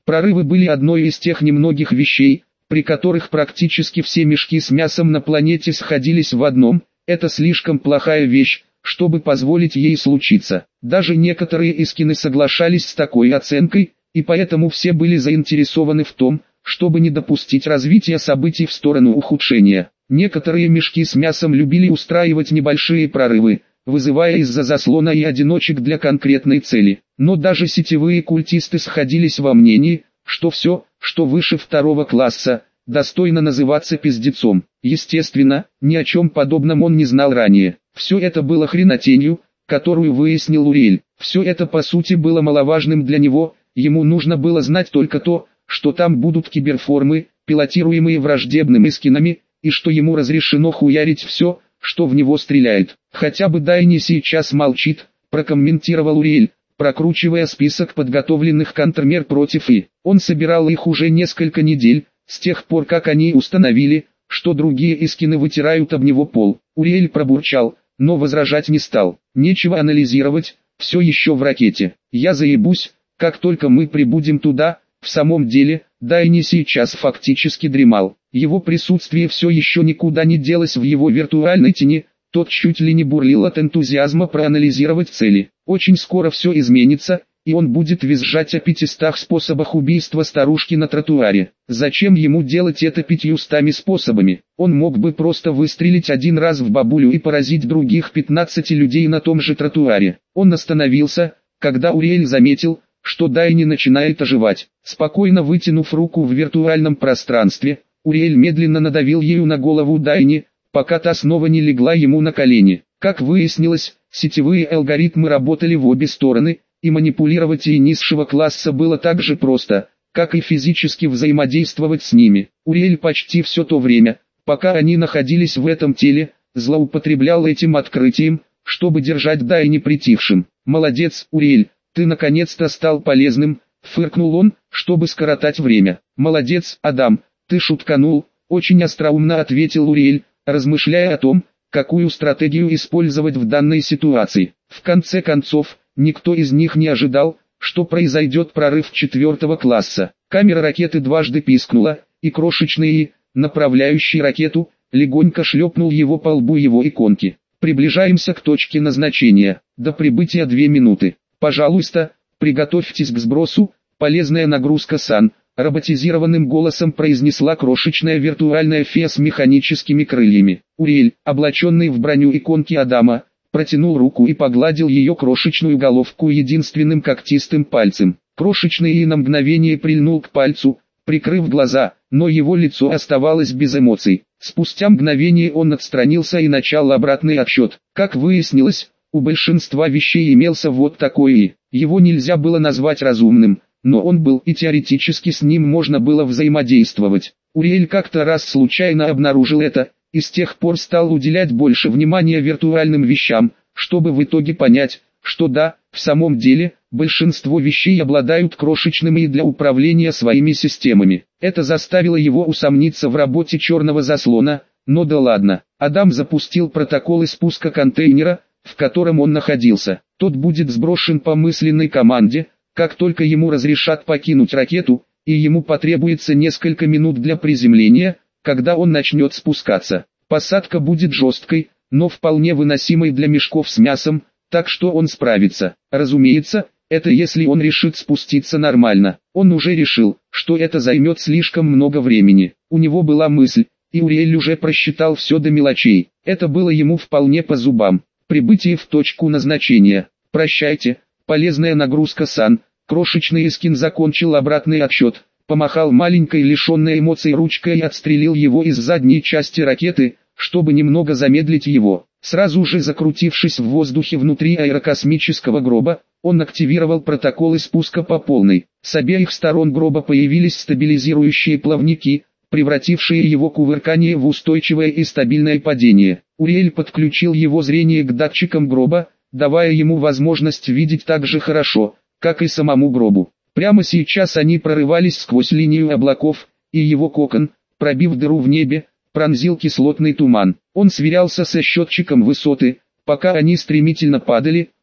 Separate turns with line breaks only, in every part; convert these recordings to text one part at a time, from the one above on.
Прорывы были одной из тех немногих вещей, при которых практически все мешки с мясом на планете сходились в одном: это слишком плохая вещь, чтобы позволить ей случиться. Даже некоторые эскины соглашались с такой оценкой, и поэтому все были заинтересованы в том, чтобы не допустить развития событий в сторону ухудшения. Некоторые мешки с мясом любили устраивать небольшие прорывы, вызывая из-за заслона и одиночек для конкретной цели. Но даже сетевые культисты сходились во мнении, что все, что выше 2 класса, достойно называться пиздецом. Естественно, ни о чем подобном он не знал ранее. Все это было хренотенью, которую выяснил Уриэль. Все это по сути было маловажным для него, ему нужно было знать только то, что там будут киберформы, пилотируемые враждебными эскинами, и что ему разрешено хуярить все, что в него стреляет. Хотя бы Дайни сейчас молчит, прокомментировал Уриэль, прокручивая список подготовленных контрмер против И. Он собирал их уже несколько недель, с тех пор как они установили, что другие эскины вытирают об него пол. Уриэль пробурчал, но возражать не стал. Нечего анализировать, все еще в ракете. Я заебусь, как только мы прибудем туда. В самом деле, Дайни сейчас фактически дремал. Его присутствие все еще никуда не делось в его виртуальной тени, тот чуть ли не бурлил от энтузиазма проанализировать цели. Очень скоро все изменится, и он будет визжать о 500 способах убийства старушки на тротуаре. Зачем ему делать это 500 способами? Он мог бы просто выстрелить один раз в бабулю и поразить других 15 людей на том же тротуаре. Он остановился, когда Уриэль заметил, что Дайни начинает оживать. Спокойно вытянув руку в виртуальном пространстве, Уриэль медленно надавил ею на голову Дайни, пока та снова не легла ему на колени. Как выяснилось, сетевые алгоритмы работали в обе стороны, и манипулировать ей низшего класса было так же просто, как и физически взаимодействовать с ними. Уриэль почти все то время, пока они находились в этом теле, злоупотреблял этим открытием, чтобы держать Дайни притихшим. «Молодец, Уриэль, ты наконец-то стал полезным», — фыркнул он, чтобы скоротать время. «Молодец, Адам, ты шутканул», — очень остроумно ответил Уриэль, размышляя о том, какую стратегию использовать в данной ситуации. В конце концов, никто из них не ожидал, что произойдет прорыв 4 класса. Камера ракеты дважды пискнула, и крошечный И, направляющий ракету, легонько шлепнул его по лбу его иконки. «Приближаемся к точке назначения. До прибытия 2 минуты. Пожалуйста, приготовьтесь к сбросу, полезная нагрузка Сан», — роботизированным голосом произнесла крошечная виртуальная фея с механическими крыльями. Уриэль, облаченный в броню иконки Адама, протянул руку и погладил ее крошечную головку единственным когтистым пальцем. Крошечный И на мгновение прильнул к пальцу, прикрыв глаза, но его лицо оставалось без эмоций. Спустя мгновение он отстранился и начал обратный отсчет. Как выяснилось, у большинства вещей имелся вот такой И. Его нельзя было назвать разумным, но он был, и теоретически с ним можно было взаимодействовать. Уриэль как-то раз случайно обнаружил это, и с тех пор стал уделять больше внимания виртуальным вещам, чтобы в итоге понять, что да, в самом деле, большинство вещей обладают крошечными И для управления своими системами. Это заставило его усомниться в работе черного заслона, но да ладно. Адам запустил протоколы спуска контейнера, в котором он находился. Тот будет сброшен по мысленной команде, как только ему разрешат покинуть ракету, и ему потребуется несколько минут для приземления, когда он начнет спускаться. Посадка будет жесткой, но вполне выносимой для мешков с мясом, так что он справится. Разумеется, это если он решит спуститься нормально. Он уже решил, что это займет слишком много времени. У него была мысль, и Уриэль уже просчитал все до мелочей. Это было ему вполне по зубам. Прибытие в точку назначения. «Прощайте, полезная нагрузка Сан». Крошечный эскин закончил обратный отсчет, помахал маленькой лишенной эмоций ручкой и отстрелил его из задней части ракеты, чтобы немного замедлить его. Сразу же закрутившись в воздухе внутри аэрокосмического гроба, он активировал протоколы спуска по полной. С обеих сторон гроба появились стабилизирующие плавники, превратившие его кувыркание в устойчивое и стабильное падение. Уриэль подключил его зрение к датчикам гроба, давая ему возможность видеть так же хорошо, как и самому гробу. Прямо сейчас они прорывались сквозь линию облаков, и его кокон, пробив дыру в небе, пронзил кислотный туман. Он сверялся со счетчиком высоты, пока они стремительно падали,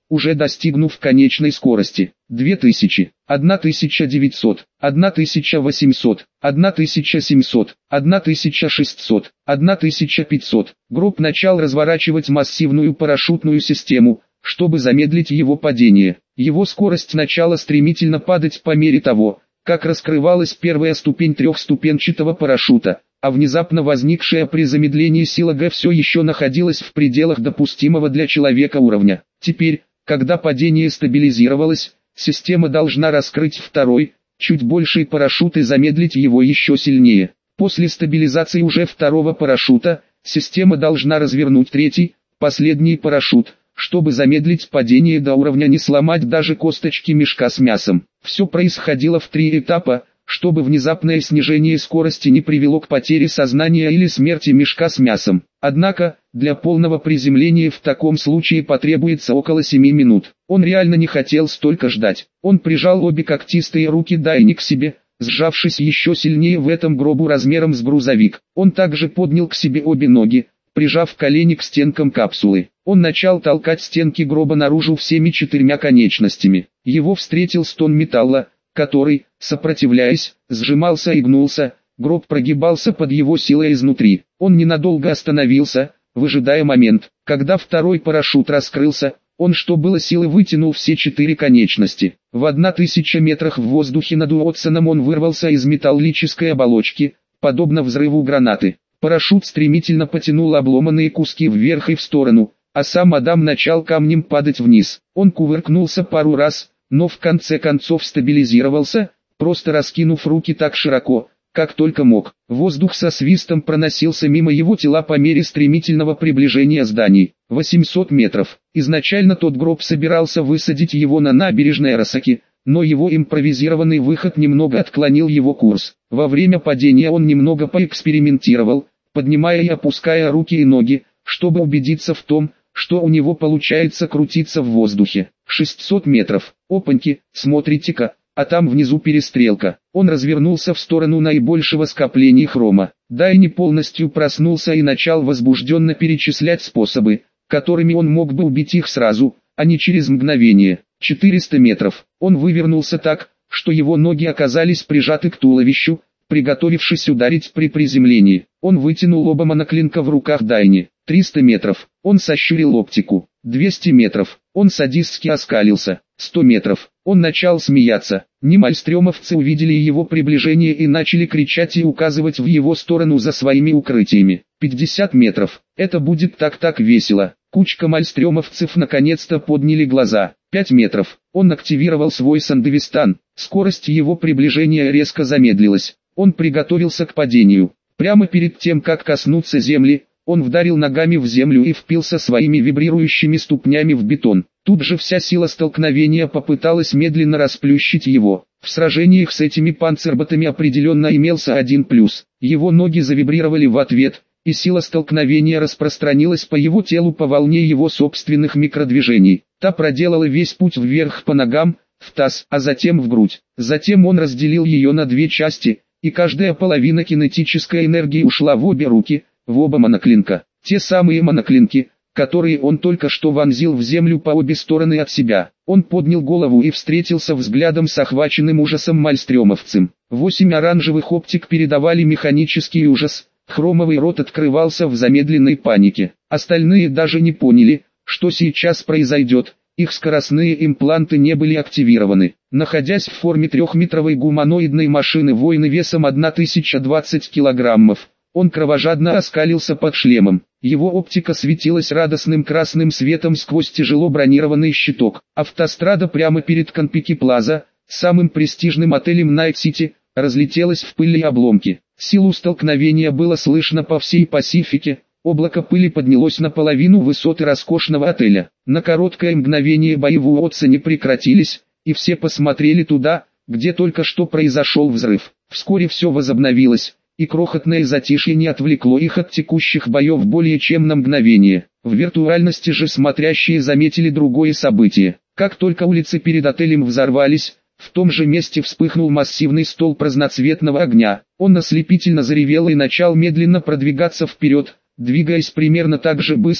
уже достигнув конечной скорости. 2000, 1900, 1800, 1700, 1600, 1500. Гроб начал разворачивать массивную парашютную систему, чтобы замедлить его падение. Его скорость начала стремительно падать по мере того, как раскрывалась первая ступень трехступенчатого парашюта, а внезапно возникшая при замедлении сила Г все еще находилась в пределах допустимого для человека уровня. Теперь, когда падение стабилизировалось, система должна раскрыть второй, чуть больший парашют и замедлить его еще сильнее. После стабилизации уже второго парашюта, система должна развернуть третий, последний парашют, чтобы замедлить падение до уровня не сломать даже косточки мешка с мясом. Все происходило в 3 этапа, чтобы внезапное снижение скорости не привело к потере сознания или смерти мешка с мясом. Однако, для полного приземления в таком случае потребуется около 7 минут. Он реально не хотел столько ждать. Он прижал обе когтистые руки Дайни к себе, сжавшись еще сильнее в этом гробу размером с грузовик. Он также поднял к себе обе ноги, прижав колени к стенкам капсулы. Он начал толкать стенки гроба наружу всеми 4 конечностями. Его встретил стон металла, который, сопротивляясь, сжимался и гнулся. Гроб прогибался под его силой изнутри. Он ненадолго остановился, выжидая момент, когда второй парашют раскрылся. Он что было силы вытянул все 4 конечности. В 1000 метрах в воздухе над Уотсоном он вырвался из металлической оболочки, подобно взрыву гранаты. Парашют стремительно потянул обломанные куски вверх и в сторону, а сам Адам начал камнем падать вниз. Он кувыркнулся пару раз, но в конце концов стабилизировался, просто раскинув руки так широко, как только мог. Воздух со свистом проносился мимо его тела по мере стремительного приближения зданий. 800 метров. Изначально тот гроб собирался высадить его на набережной Арасаки, но его импровизированный выход немного отклонил его курс. Во время падения он немного поэкспериментировал, поднимая и опуская руки и ноги, чтобы убедиться в том, что у него получается крутиться в воздухе. 600 метров. Опаньки, смотрите-ка, а там внизу перестрелка. Он развернулся в сторону наибольшего скопления хрома. Дайни полностью проснулся и начал возбужденно перечислять способы, которыми он мог бы убить их сразу, а не через мгновение. 400 метров. Он вывернулся так, что его ноги оказались прижаты к туловищу, приготовившись ударить при приземлении. Он вытянул оба моноклинка в руках Дайни. 300 метров. Он сощурил оптику. 200 метров. Он садистски оскалился. 100 метров. Он начал смеяться. Немальстрёмовцы увидели его приближение и начали кричать и указывать в его сторону за своими укрытиями. 50 метров. Это будет так весело. Кучка мальстрёмовцев наконец-то подняли глаза. 5 метров. Он активировал свой Сандевистан. Скорость его приближения резко замедлилась. Он приготовился к падению. Прямо перед тем, как коснуться земли, он вдарил ногами в землю и впился своими вибрирующими ступнями в бетон. Тут же вся сила столкновения попыталась медленно расплющить его. В сражениях с этими панцерботами определенно имелся один плюс. Его ноги завибрировали в ответ, и сила столкновения распространилась по его телу по волне его собственных микродвижений. Та проделала весь путь вверх по ногам, в таз, а затем в грудь. Затем он разделил ее на 2 части, и каждая половина кинетической энергии ушла в обе руки, в оба моноклинка. Те самые моноклинки, которые он только что вонзил в землю по обе стороны от себя. Он поднял голову и встретился взглядом с охваченным ужасом мальстрёмовцем. 8 оранжевых оптик передавали механический ужас. Хромовый рот открывался в замедленной панике. Остальные даже не поняли, что сейчас произойдет. Их скоростные импланты не были активированы. Находясь в форме 3-метровой гуманоидной машины воины весом 1020 килограммов, он кровожадно оскалился под шлемом. Его оптика светилась радостным красным светом сквозь тяжело бронированный щиток. Автострада прямо перед Конпики Плаза, самым престижным отелем Найт-Сити, разлетелась в пыль и обломки. Силу столкновения было слышно по всей Пасифике. Облако пыли поднялось на половину высоты роскошного отеля. На короткое мгновение бои в Уотсоне прекратились, и все посмотрели туда, где только что произошел взрыв. Вскоре все возобновилось, и крохотное затишье не отвлекло их от текущих боев более чем на мгновение. В виртуальности же смотрящие заметили другое событие. Как только улицы перед отелем взорвались, в том же месте вспыхнул массивный столб разноцветного огня. Он ослепительно заревел и начал медленно продвигаться вперед, двигаясь примерно так же быстро,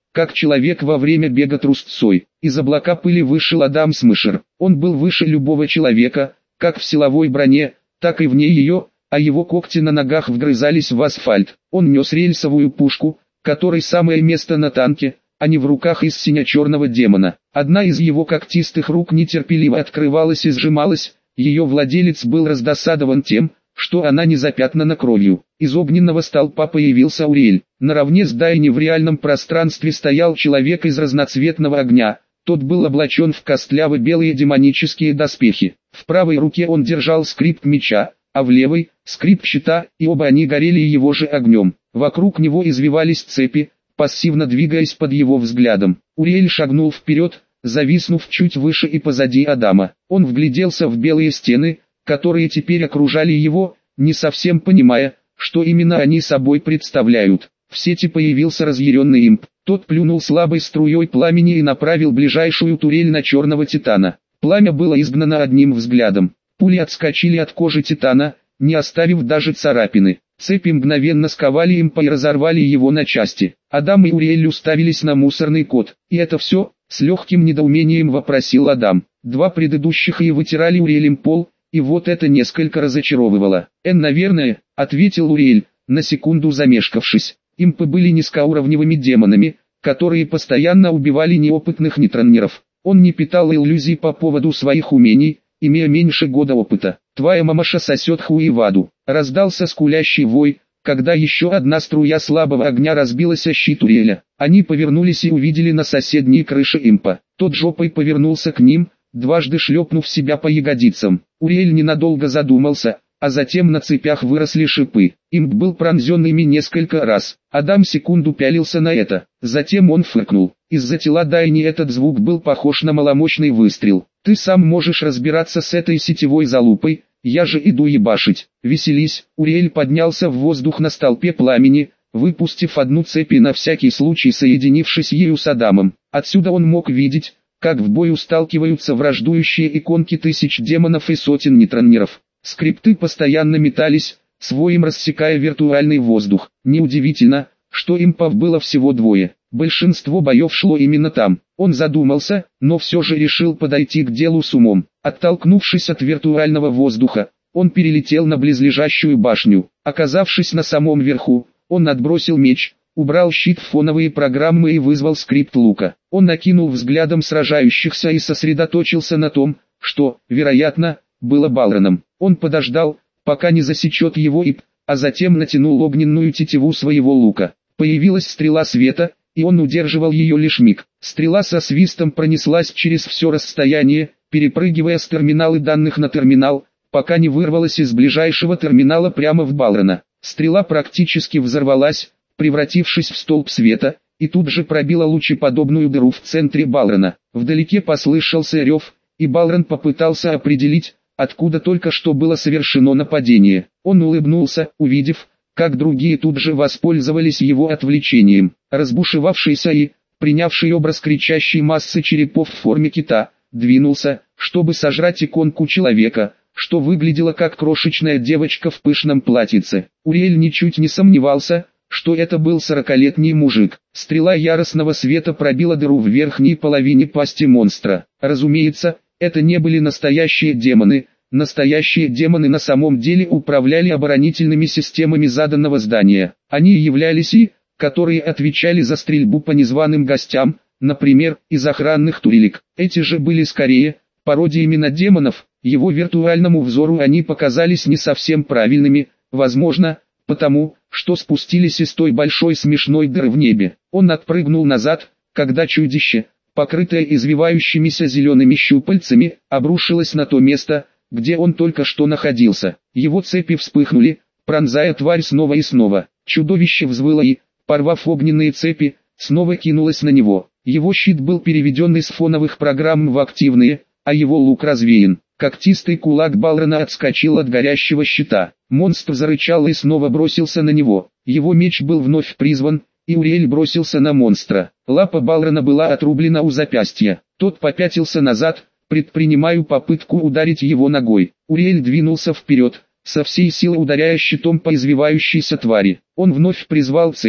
как человек во время бега трусцой. Из облака пыли вышел Адам Смешер. Он был выше любого человека, как в силовой броне, так и вне ее, а его когти на ногах вгрызались в асфальт. Он нес рельсовую пушку, которой самое место на танке, а не в руках из сине-черного демона. Одна из его когтистых рук нетерпеливо открывалась и сжималась, ее владелец был раздосадован тем, что она не запятнана кровью. Из огненного столпа появился Уриэль. Наравне с Дайни в реальном пространстве стоял человек из разноцветного огня. Тот был облачен в костляво-белые демонические доспехи. В правой руке он держал скрипт меча, а в левой – скрипт щита, и оба они горели его же огнем. Вокруг него извивались цепи, пассивно двигаясь под его взглядом. Уриэль шагнул вперед, зависнув чуть выше и позади Адама. Он вгляделся в белые стены, которые теперь окружали его, не совсем понимая, что именно они собой представляют. В сети появился разъяренный имп. Тот плюнул слабой струей пламени и направил ближайшую турель на черного титана. Пламя было изгнано одним взглядом. Пули отскочили от кожи титана, не оставив даже царапины. Цепи мгновенно сковали импа и разорвали его на части. Адам и Уриэль уставились на мусорный кот. «И это все?» — с легким недоумением вопросил Адам. Два предыдущих и вытирали Уриэлем пол, и вот это несколько разочаровывало. «Наверное», — ответил Уриэль, на секунду замешкавшись. Импы были низкоуровневыми демонами, которые постоянно убивали неопытных нейтронеров. Он не питал иллюзий по поводу своих умений, имея меньше года опыта. «Твоя мамаша сосет хуй в аду», — раздался скулящий вой, когда еще одна струя слабого огня разбилась о щит Уриэля. Они повернулись и увидели на соседней крыше импа. Тот жопой повернулся к ним, дважды шлепнув себя по ягодицам. Уриэль ненадолго задумался, а затем на цепях выросли шипы. Имп был пронзен ими несколько раз. Адам секунду пялился на это, затем он фыркнул. Из-за тела Дайни этот звук был похож на маломощный выстрел. «Ты сам можешь разбираться с этой сетевой залупой, я же иду ебашить. Веселись». Уриэль поднялся в воздух на столпе пламени, выпустив одну цепь и на всякий случай соединившись ею с Адамом. Отсюда он мог видеть, как в бою сталкиваются враждующие иконки тысяч демонов и сотен нейтронеров. Скрипты постоянно метались, своим рассекая виртуальный воздух. Неудивительно, что импов было всего двое. Большинство боев шло именно там. Он задумался, но все же решил подойти к делу с умом. Оттолкнувшись от виртуального воздуха, он перелетел на близлежащую башню. Оказавшись на самом верху, он отбросил меч, убрал щит в фоновые программы и вызвал скрипт лука. Он накинул взглядом сражающихся и сосредоточился на том, что, вероятно, было Балроном. Он подождал, пока не засечет его Ип, а затем натянул огненную тетиву своего лука. Появилась стрела света, и он удерживал ее лишь миг. Стрела со свистом пронеслась через все расстояние, перепрыгивая с терминала данных на терминал, пока не вырвалась из ближайшего терминала прямо в Балрона. Стрела практически взорвалась, превратившись в столб света, и тут же пробила лучеподобную дыру в центре Балрона. Вдалеке послышался рев, и Балрон попытался определить, откуда только что было совершено нападение. Он улыбнулся, увидев, как другие тут же воспользовались его отвлечением. Разбушевавшийся и, принявший образ кричащей массы черепов в форме кита, двинулся, чтобы сожрать иконку человека, что выглядело как крошечная девочка в пышном платьице. Уриэль ничуть не сомневался, что это был 40-летний мужик. Стрела яростного света пробила дыру в верхней половине пасти монстра. Разумеется, это не были настоящие демоны. Настоящие демоны на самом деле управляли оборонительными системами заданного здания. Они являлись и, которые отвечали за стрельбу по незваным гостям, например, из охранных турелек. Эти же были скорее пародиями на демонов. Его виртуальному взору они показались не совсем правильными, возможно, потому, что спустились из той большой смешной дыры в небе. Он отпрыгнул назад, когда чудище, покрытое извивающимися зелеными щупальцами, обрушилось на то место, где он только что находился. Его цепи вспыхнули, пронзая тварь снова и снова. Чудовище взвыло и, порвав огненные цепи, снова кинулось на него. Его щит был переведен из фоновых программ в активные, а его лук развеян. Когтистый кулак Балрона отскочил от горящего щита. Монстр зарычал и снова бросился на него. Его меч был вновь призван, и Уриэль бросился на монстра. Лапа Балрона была отрублена у запястья. Тот попятился назад, предпринимая попытку ударить его ногой. Уриэль двинулся вперед, со всей силы ударяя щитом по извивающейся твари. Он вновь призвал цепи,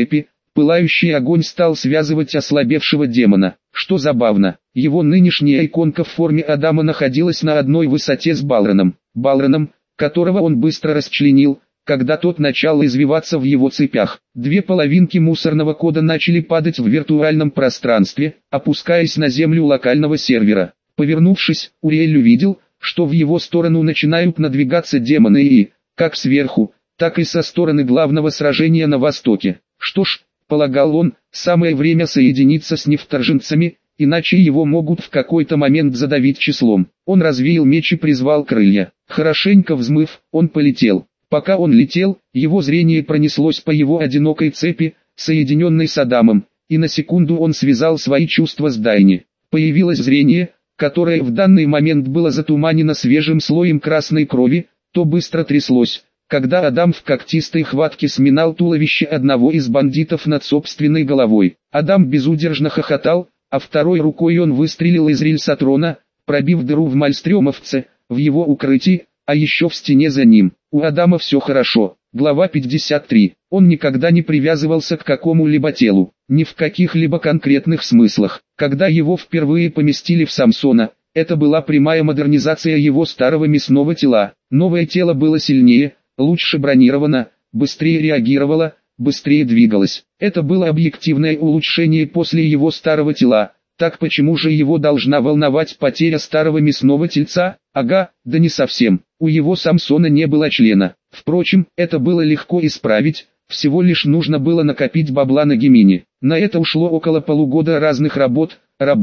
Пылающий огонь стал связывать ослабевшего демона. Что забавно, его нынешняя иконка в форме Адама находилась на одной высоте с Балроном, которого он быстро расчленил, когда тот начал извиваться в его цепях. Две половинки мусорного кода начали падать в виртуальном пространстве, опускаясь на землю локального сервера. Повернувшись, Уриэль увидел, что в его сторону начинают надвигаться демоны и, как сверху, так и со стороны главного сражения на востоке. Что ж, полагал он, самое время соединиться с невторженцами, иначе его могут в какой-то момент задавить числом. Он развеял меч и призвал крылья. Хорошенько взмыв, он полетел. Пока он летел, его зрение пронеслось по его одинокой цепи, соединенной с Адамом, и на секунду он связал свои чувства с Дайни. Появилось зрение, которое в данный момент было затуманено свежим слоем красной крови, то быстро тряслось, когда Адам в когтистой хватке сминал туловище одного из бандитов над собственной головой. Адам безудержно хохотал, а второй рукой он выстрелил из рельсотрона, пробив дыру в мальстрёмовце, в его укрытии, а еще в стене за ним. У Адама все хорошо. Глава 53. Он никогда не привязывался к какому-либо телу, ни в каких-либо конкретных смыслах. Когда его впервые поместили в Самсона, это была прямая модернизация его старого мясного тела. Новое тело было сильнее, лучше бронировано, быстрее реагировало, быстрее двигалось. Это было объективное улучшение после его старого тела. Так почему же его должна волновать потеря старого мясного тельца? Ага, да не совсем. У его Самсона не было члена. Впрочем, это было легко исправить, всего лишь нужно было накопить бабла на Гемине. На это ушло около полугода разных работ,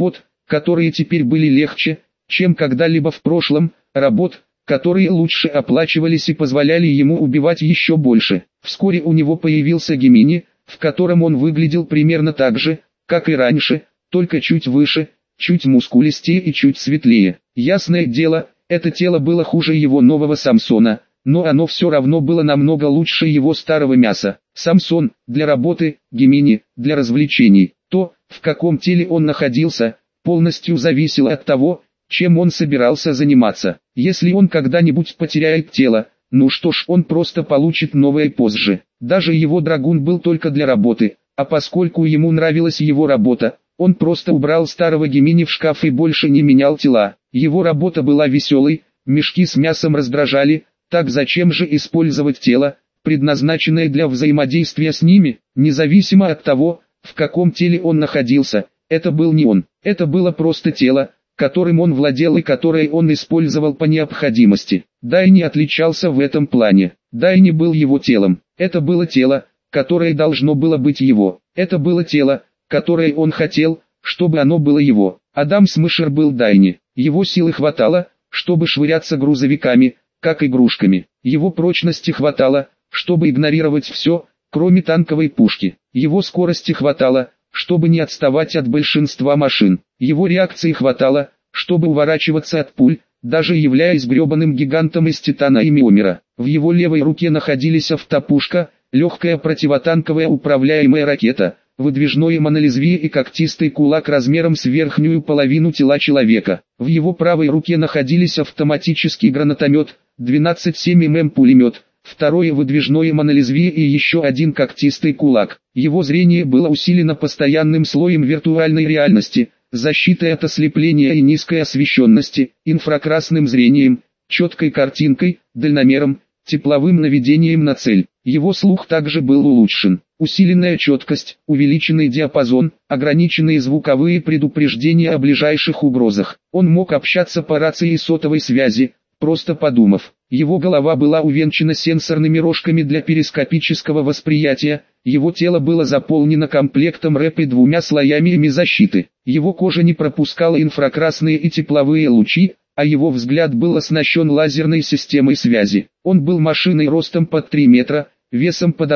которые теперь были легче, чем когда-либо в прошлом, работ, которые лучше оплачивались и позволяли ему убивать еще больше. Вскоре у него появился Гемини, в котором он выглядел примерно так же, как и раньше, только чуть выше, чуть мускулистее и чуть светлее. Ясное дело, это тело было хуже его нового Самсона, но оно все равно было намного лучше его старого мяса. Самсон – для работы, Гемини – для развлечений. То, в каком теле он находился, полностью зависело от того, чем он собирался заниматься. Если он когда-нибудь потеряет тело, ну что ж, он просто получит новое позже. Даже его драгун был только для работы, а поскольку ему нравилась его работа, он просто убрал старого Гемини в шкаф и больше не менял тела. Его работа была веселой, мешки с мясом раздражали, так зачем же использовать тело, предназначенное для взаимодействия с ними, независимо от того, в каком теле он находился. Это был не он, это было просто тело, которым он владел и которое он использовал по необходимости. Дайни отличался в этом плане. Дайни был его телом. Это было тело, которое должно было быть его. Это было тело, которое он хотел, чтобы оно было его. Адам Смышер был Дайни. Его силы хватало, чтобы швыряться грузовиками, как игрушками. Его прочности хватало, чтобы игнорировать все, кроме танковой пушки. Его скорости хватало, чтобы не отставать от большинства машин. Его реакции хватало, чтобы уворачиваться от пуль, даже являясь гребаным гигантом из титана и миомера. В его левой руке находились автопушка, легкая противотанковая управляемая ракета, выдвижное монолезвие и когтистый кулак размером с верхнюю половину тела человека. В его правой руке находились автоматический гранатомет, 12,7 мм пулемет, второе выдвижное монолезвие и еще один когтистый кулак. Его зрение было усилено постоянным слоем виртуальной реальности, защитой от ослепления и низкой освещенности, инфракрасным зрением, четкой картинкой, дальномером, тепловым наведением на цель. Его слух также был улучшен. Усиленная четкость, увеличенный диапазон, ограниченные звуковые предупреждения о ближайших угрозах. Он мог общаться по рации и сотовой связи, просто подумав. Его голова была увенчана сенсорными рожками для перископического восприятия, его тело было заполнено комплектом РЭП и 2 слоями защиты. Его кожа не пропускала инфракрасные и тепловые лучи, а его взгляд был оснащен лазерной системой связи. Он был машиной ростом под 3 метра, весом под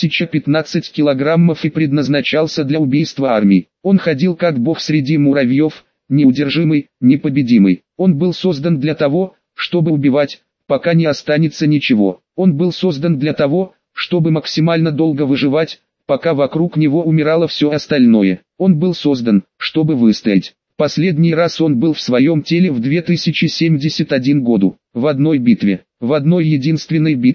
1015 килограммов и предназначался для убийства армий. Он ходил как бог среди муравьев, неудержимый, непобедимый. Он был создан для того, чтобы убивать, пока не останется ничего. Он был создан для того, чтобы максимально долго выживать, пока вокруг него умирало все остальное. Он был создан, чтобы выстоять. Последний раз он был в своем теле в 2071 году, в одной битве, в одной единственной битве,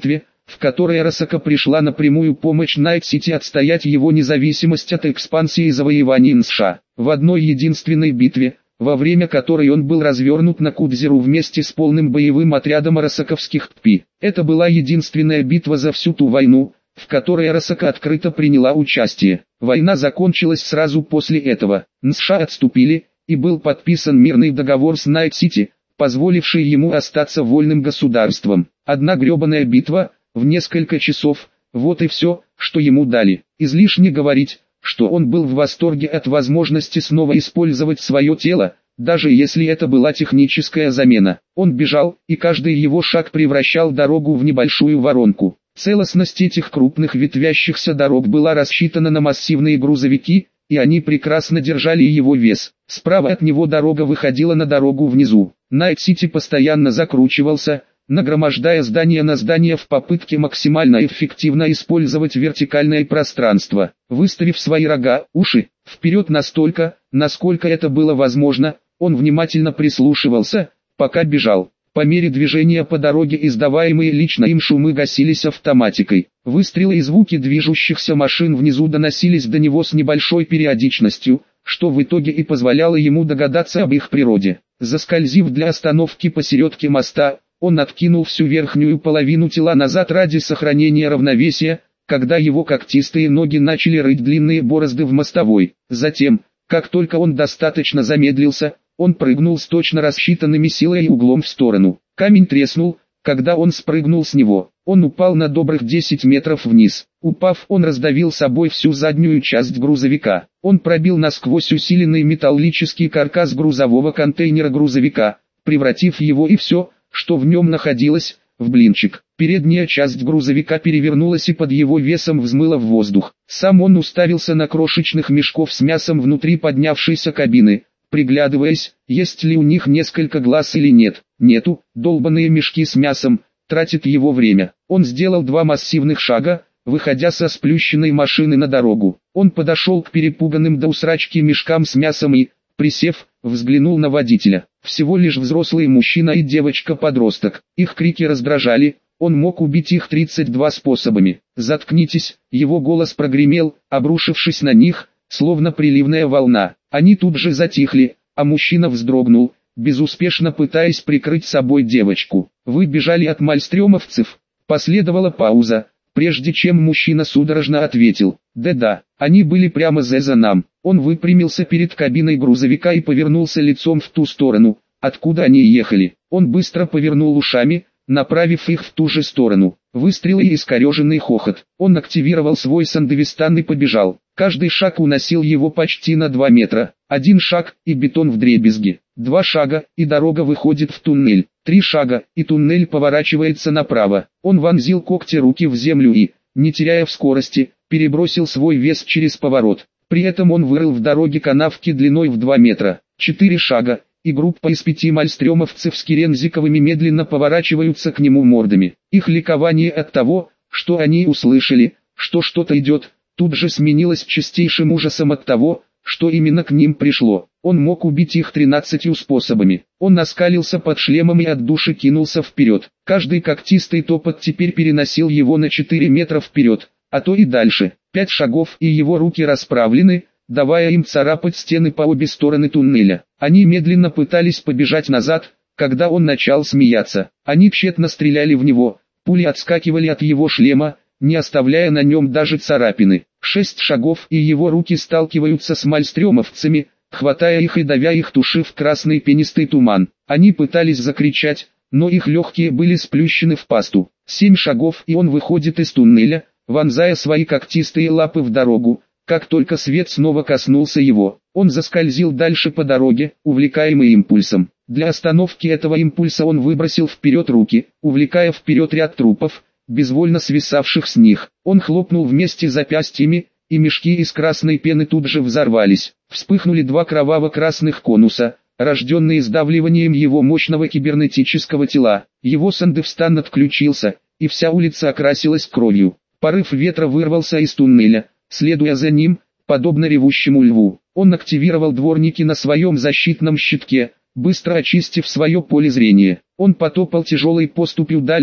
в которой Арасака пришла на прямую помощь Найт-Сити отстоять его независимость от экспансии и завоеваний НСШ. В одной единственной битве, во время которой он был развернут на Кудзеру вместе с полным боевым отрядом арасаковских ТПИ. Это была единственная битва за всю ту войну, в которой Арасака открыто приняла участие. Война закончилась сразу после этого. НСШ отступили, и был подписан мирный договор с Найт-Сити, позволивший ему остаться вольным государством. Одна гребаная битва, в несколько часов, вот и все, что ему дали. Излишне говорить, что он был в восторге от возможности снова использовать свое тело, даже если это была техническая замена. Он бежал, и каждый его шаг превращал дорогу в небольшую воронку. Целостность этих крупных ветвящихся дорог была рассчитана на массивные грузовики, и они прекрасно держали его вес. Справа от него дорога выходила на дорогу внизу. Найт-Сити постоянно закручивался, нагромождая здание на здание в попытке максимально эффективно использовать вертикальное пространство. Выставив свои рога, уши, вперед настолько, насколько это было возможно, он внимательно прислушивался, пока бежал. По мере движения по дороге издаваемые лично им шумы гасились автоматикой. Выстрелы и звуки движущихся машин внизу доносились до него с небольшой периодичностью, что в итоге и позволяло ему догадаться об их природе. Заскользив для остановки посередке моста, он откинул всю верхнюю половину тела назад ради сохранения равновесия, когда его когтистые ноги начали рыть длинные борозды в мостовой. Затем, как только он достаточно замедлился, он прыгнул с точно рассчитанными силой и углом в сторону. Камень треснул, когда он спрыгнул с него. Он упал на добрых 10 метров вниз. Упав, он раздавил собой всю заднюю часть грузовика. Он пробил насквозь усиленный металлический каркас грузового контейнера грузовика, превратив его и все, что в нем находилось, в блинчик. Передняя часть грузовика перевернулась и под его весом взмыла в воздух. Сам он уставился на крошечных мешков с мясом внутри поднявшейся кабины, приглядываясь, есть ли у них несколько глаз или нет. Нету, долбаные мешки с мясом, тратит его время. Он сделал 2 массивных шага, выходя со сплющенной машины на дорогу. Он подошел к перепуганным до усрачки мешкам с мясом и, присев, взглянул на водителя. Всего лишь взрослый мужчина и девочка-подросток. Их крики раздражали, он мог убить их 32 способами. «Заткнитесь», его голос прогремел, обрушившись на них, словно приливная волна. Они тут же затихли, а мужчина вздрогнул, безуспешно пытаясь прикрыть собой девочку. «Вы бежали от мальстрёмовцев?» Последовала пауза, прежде чем мужчина судорожно ответил: «Да-да, они были прямо за нам». Он выпрямился перед кабиной грузовика и повернулся лицом в ту сторону, откуда они ехали. Он быстро повернул ушами, направив их в ту же сторону. Выстрелы и искореженный хохот. Он активировал свой сандевистан и побежал. Каждый шаг уносил его почти на 2 метра. 1 шаг, и бетон вдребезги. 2 шага, и дорога выходит в туннель. 3 шага, и туннель поворачивается направо. Он вонзил когти руки в землю и, не теряя в скорости, перебросил свой вес через поворот. При этом он вырыл в дороге канавки длиной в 2 метра. 4 шага, и группа из 5 мальстрёмовцев с Керензиковыми медленно поворачиваются к нему мордами. Их ликование от того, что они услышали, что что-то идет, тут же сменилось чистейшим ужасом от того, что именно к ним пришло. Он мог убить их 13 способами. Он оскалился под шлемом и от души кинулся вперед. Каждый когтистый топот теперь переносил его на 4 метра вперед, а то и дальше. 5 шагов, и его руки расправлены, давая им царапать стены по обе стороны туннеля. Они медленно пытались побежать назад, когда он начал смеяться. Они тщетно стреляли в него, пули отскакивали от его шлема, не оставляя на нем даже царапины. 6 шагов, и его руки сталкиваются с мальстрёмовцами, хватая их и давя их туши в красный пенистый туман. Они пытались закричать, но их легкие были сплющены в пасту. 7 шагов, и он выходит из туннеля, вонзая свои когтистые лапы в дорогу. Как только свет снова коснулся его, он заскользил дальше по дороге, увлекаемый импульсом. Для остановки этого импульса он выбросил вперед руки, увлекая вперед ряд трупов, безвольно свисавших с них. Он хлопнул вместе запястьями, и мешки из красной пены тут же взорвались. Вспыхнули 2 кроваво-красных конуса, рожденные сдавливанием его мощного кибернетического тела. Его сандевстан отключился, и вся улица окрасилась кровью. Порыв ветра вырвался из туннеля, следуя за ним, подобно ревущему льву. Он активировал дворники на своем защитном щитке, быстро очистив свое поле зрения. Он потопал тяжелой поступью дальше,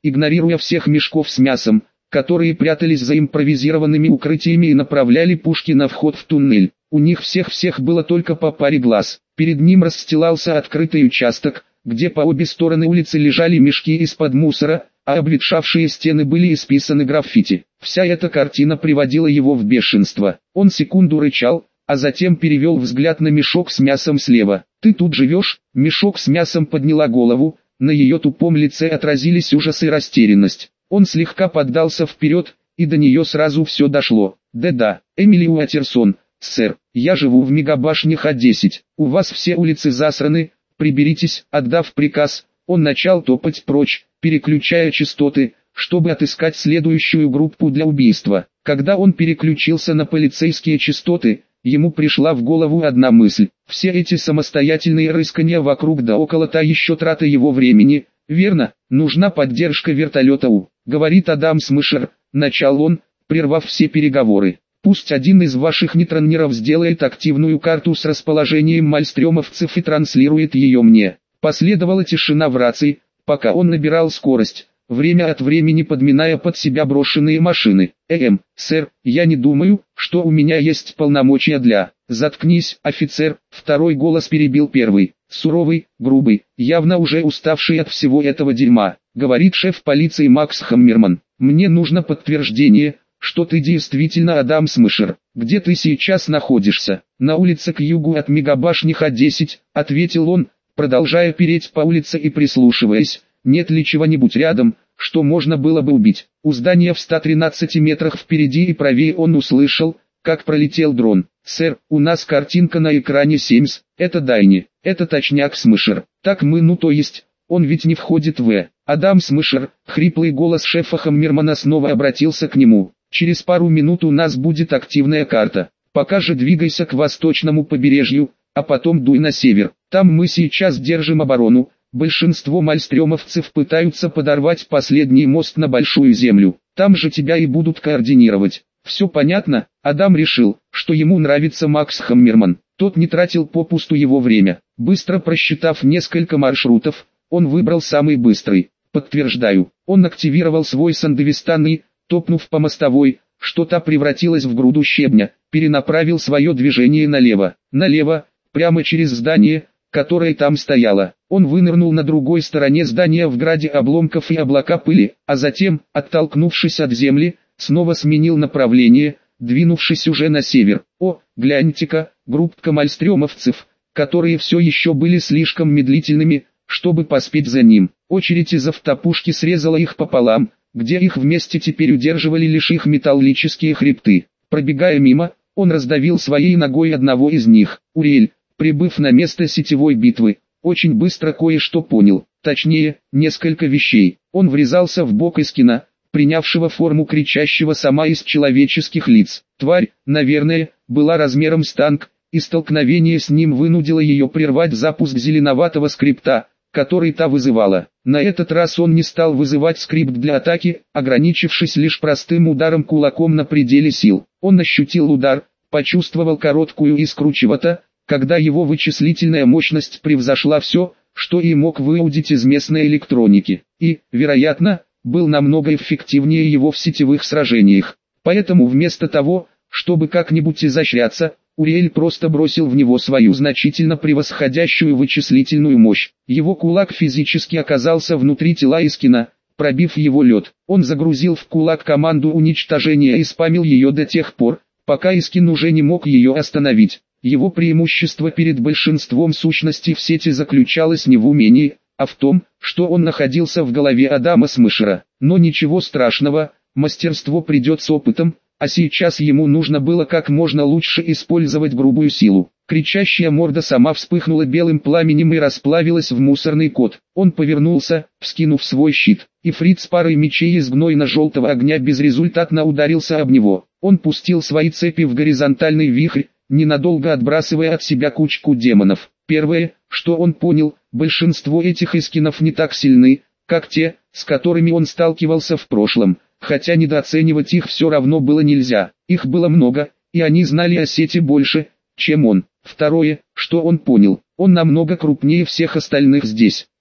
игнорируя всех мешков с мясом, которые прятались за импровизированными укрытиями и направляли пушки на вход в туннель. У них всех было только по паре глаз. Перед ним расстилался открытый участок, где по обе стороны улицы лежали мешки из-под мусора, а обветшавшие стены были исписаны граффити. Вся эта картина приводила его в бешенство. Он секунду рычал, а затем перевел взгляд на мешок с мясом слева. «Ты тут живешь?» Мешок с мясом подняла голову, на ее тупом лице отразились ужас и растерянность. Он слегка поддался вперед, и до нее сразу все дошло. «Да-да, Эмили Уотерсон, сэр, я живу в мегабашнях А10. У вас все улицы засраны, приберитесь». Отдав приказ, он начал топать прочь, переключая частоты, чтобы отыскать следующую группу для убийства. Когда он переключился на полицейские частоты, ему пришла в голову одна мысль. Все эти самостоятельные рыскания вокруг да около та еще трата его времени. Верно, нужна поддержка вертолета говорит Адам Смышер, начал он, прервав все переговоры. Пусть один из ваших нейтронеров сделает активную карту с расположением мальстрёмовцев и транслирует ее мне. Последовала тишина в рации, пока он набирал скорость, время от времени подминая под себя брошенные машины. Сэр, я не думаю, что у меня есть полномочия для... Заткнись, офицер, второй голос перебил первый. Суровый, грубый, явно уже уставший от всего этого дерьма, говорит шеф полиции Макс Хаммерман. Мне нужно подтверждение, что ты действительно Адам Смышер. Где ты сейчас находишься? На улице к югу от мегабашни А10, ответил он, продолжая переть по улице и прислушиваясь, нет ли чего-нибудь рядом, что можно было бы убить. У здания в 113 метрах впереди и правее он услышал, как пролетел дрон. «Сэр, у нас картинка на экране 7, это Дайни, это точняк Смышер. Так мы то есть, он ведь не входит в...» Адам Смышер, хриплый голос шефа Хаммермана снова обратился к нему. «Через пару минут у нас будет активная карта. Пока же двигайся к восточному побережью, а потом дуй на север. Там мы сейчас держим оборону. Большинство мальстрёмовцев пытаются подорвать последний мост на Большую Землю. Там же тебя и будут координировать. Все понятно?» Адам решил, что ему нравится Макс Хаммерман. Тот не тратил попусту его время. Быстро просчитав несколько маршрутов, он выбрал самый быстрый. «Подтверждаю». Он активировал свой Сандевистан и, топнув по мостовой, что та превратилась в груду щебня, перенаправил свое движение налево. Налево, прямо через здание, которое там стояло. Он вынырнул на другой стороне здания в граде обломков и облака пыли, а затем, оттолкнувшись от земли, снова сменил направление, двинувшись уже на север. О, гляньте-ка, группка мальстрёмовцев, которые все еще были слишком медлительными, чтобы поспеть за ним. Очередь из автопушки срезала их пополам, где их вместе теперь удерживали лишь их металлические хребты. Пробегая мимо, он раздавил своей ногой одного из них. Уриэль, прибыв на место сетевой битвы, очень быстро кое-что понял, точнее, несколько вещей. Он врезался в бок Искина, принявшего форму кричащего сама из человеческих лиц. Тварь, наверное, была размером с танк, и столкновение с ним вынудило ее прервать запуск зеленоватого скрипта, который та вызывала. На этот раз он не стал вызывать скрипт для атаки, ограничившись лишь простым ударом кулаком на пределе сил. Он ощутил удар, почувствовал короткую искру чего-то, когда его вычислительная мощность превзошла все, что и мог выудить из местной электроники, и, вероятно, был намного эффективнее его в сетевых сражениях. Поэтому вместо того, чтобы как-нибудь изощряться, Уриэль просто бросил в него свою значительно превосходящую вычислительную мощь. Его кулак физически оказался внутри тела Искина, пробив его лед. Он загрузил в кулак команду уничтожения и спамил ее до тех пор, пока Искин уже не мог ее остановить. Его преимущество перед большинством сущностей в сети заключалось не в умении, а в том, что он находился в голове Адама Смышера. Но ничего страшного, мастерство придет с опытом, а сейчас ему нужно было как можно лучше использовать грубую силу. Кричащая морда сама вспыхнула белым пламенем и расплавилась в мусорный кот. Он повернулся, вскинув свой щит, и Фриц парой мечей из гнойно-желтого огня безрезультатно ударился об него. Он пустил свои цепи в горизонтальный вихрь, ненадолго отбрасывая от себя кучку демонов. Первое, что он понял, большинство этих Искинов не так сильны, как те, с которыми он сталкивался в прошлом, хотя недооценивать их все равно было нельзя. Их было много, и они знали о сети больше, чем он. Второе, что он понял, он намного крупнее всех остальных здесь.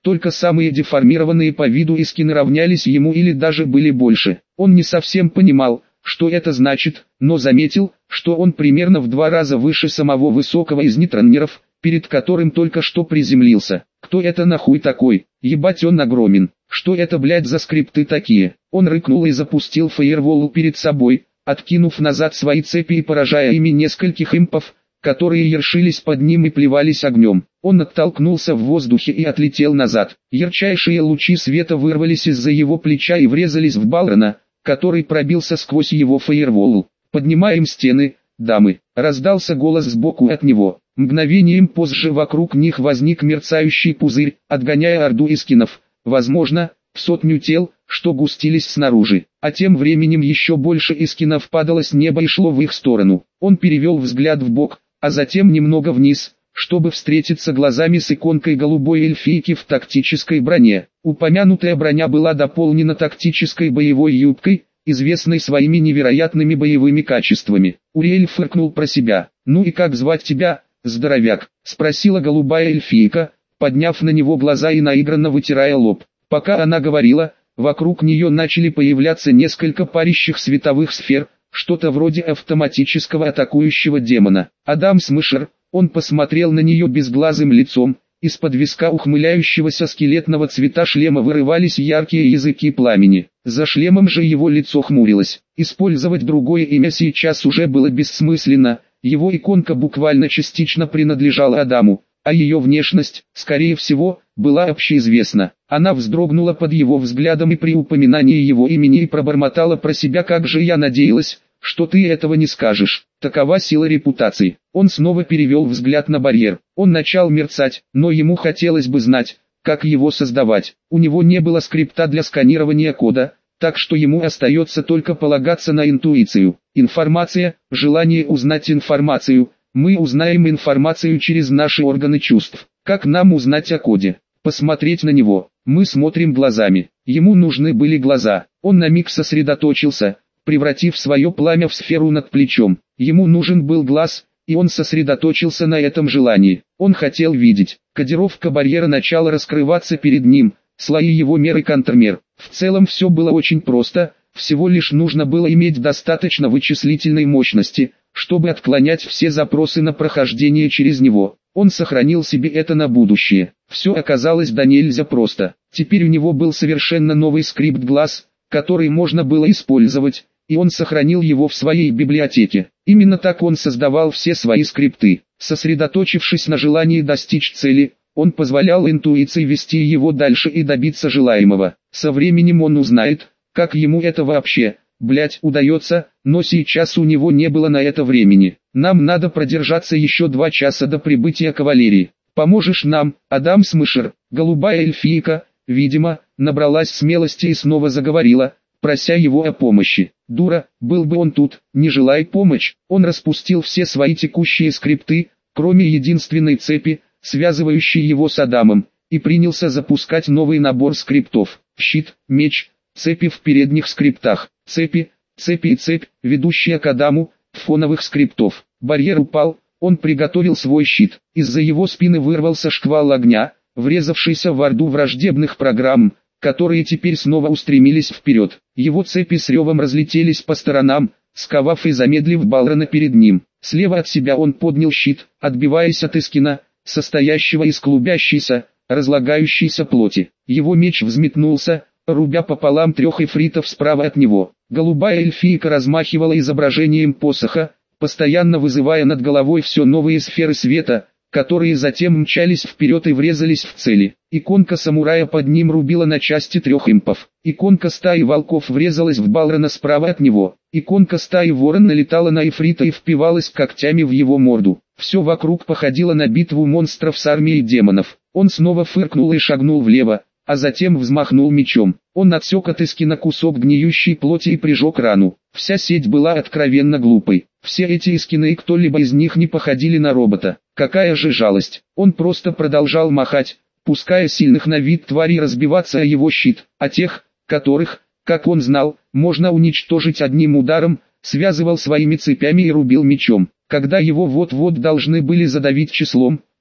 только самые деформированные по виду искины равнялись ему или даже были больше. Он не совсем понимал, что это значит, но заметил, что он примерно в 2 раза выше самого высокого из нетроннеров, перед которым только что приземлился. Кто это нахуй такой? Ебать, он огромен. Что это, блядь, за скрипты такие? Он рыкнул и запустил фаервол перед собой, откинув назад свои цепи и поражая ими нескольких импов, которые ершились под ним и плевались огнем. Он оттолкнулся в воздухе и отлетел назад. Ярчайшие лучи света вырвались из-за его плеча и врезались в Балрона, который пробился сквозь его фаервол. «Поднимаем стены, дамы!» — раздался голос сбоку от него. Мгновением позже вокруг них возник мерцающий пузырь, отгоняя орду искинов, возможно, в 100 тел, что густились снаружи. А тем временем еще больше искинов падало с неба и шло в их сторону. Он перевел взгляд вбок, а затем немного вниз, чтобы встретиться глазами с иконкой голубой эльфийки в тактической броне. Упомянутая броня была дополнена тактической боевой юбкой, известной своими невероятными боевыми качествами. Уриэль фыркнул про себя. «Ну и как звать тебя, здоровяк?» — спросила голубая эльфийка, подняв на него глаза и наигранно вытирая лоб. Пока она говорила, вокруг нее начали появляться несколько парящих световых сфер, что-то вроде автоматического атакующего демона. Адам Смышер, он посмотрел на нее безглазым лицом, из-под виска ухмыляющегося скелетного цвета шлема вырывались яркие языки пламени. За шлемом же его лицо хмурилось. Использовать другое имя сейчас уже было бессмысленно, его иконка буквально частично принадлежала Адаму, а ее внешность, скорее всего, была общеизвестна. Она вздрогнула под его взглядом и при упоминании его имени и пробормотала про себя: «Как же я надеялась, что ты этого не скажешь». Такова сила репутации. Он снова перевел взгляд на барьер. Он начал мерцать, но ему хотелось бы знать, как его создавать. У него не было скрипта для сканирования кода, так что ему остается только полагаться на интуицию. Информация, желание узнать информацию. Мы узнаем информацию через наши органы чувств. Как нам узнать о коде? Посмотреть на него. Мы смотрим глазами. Ему нужны были глаза. Он на миг сосредоточился, превратив свое пламя в сферу над плечом. Ему нужен был глаз, и он сосредоточился на этом желании. Он хотел видеть. Кодировка барьера начала раскрываться перед ним, слои его мер и контрмер. В целом все было очень просто, всего лишь нужно было иметь достаточно вычислительной мощности, чтобы отклонять все запросы на прохождение через него. Он сохранил себе это на будущее. Все оказалось да нельзя просто. Теперь у него был совершенно новый скрипт глаз, который можно было использовать, и он сохранил его в своей библиотеке. Именно так он создавал все свои скрипты. Сосредоточившись на желании достичь цели, он позволял интуиции вести его дальше и добиться желаемого. Со временем он узнает, как ему это вообще, удается, но сейчас у него не было на это времени. Нам надо продержаться еще 2 часа до прибытия кавалерии. Поможешь нам, Адам Смышер? Голубая эльфийка, видимо, набралась смелости и снова заговорила, прося его о помощи. Дура, был бы он тут, не желай помочь. Он распустил все свои текущие скрипты, кроме единственной цепи, связывающей его с Адамом, и принялся запускать новый набор скриптов. Щит, меч, цепи в передних скриптах, цепи и цепь, ведущая к Адаму, фоновых скриптов. Барьер упал, он приготовил свой щит. Из-за его спины вырвался шквал огня, врезавшийся в орду враждебных программ, которые теперь снова устремились вперед. Его цепи с ревом разлетелись по сторонам, сковав и замедлив Балрона перед ним. Слева от себя он поднял щит, отбиваясь от Искина, состоящего из клубящейся, разлагающейся плоти. Его меч взметнулся, рубя пополам 3 эфритов справа от него. Голубая эльфийка размахивала изображением посоха, постоянно вызывая над головой все новые сферы света, которые затем мчались вперед и врезались в цели. Иконка самурая под ним рубила на части 3 импов. Иконка стаи волков врезалась в Балрона справа от него. Иконка стаи ворон налетала на эфрита и впивалась когтями в его морду. Все вокруг походило на битву монстров с армией демонов. Он снова фыркнул и шагнул влево, а затем взмахнул мечом. Он отсек от Искина кусок гниющей плоти и прижег рану. Вся сеть была откровенно глупой. Все эти Искины и кто-либо из них не походили на робота. Какая же жалость. Он просто продолжал махать, пуская сильных на вид тварей разбиваться о его щит, а тех, которых, как он знал, можно уничтожить одним ударом, связывал своими цепями и рубил мечом. Когда его вот-вот должны были задавить числом,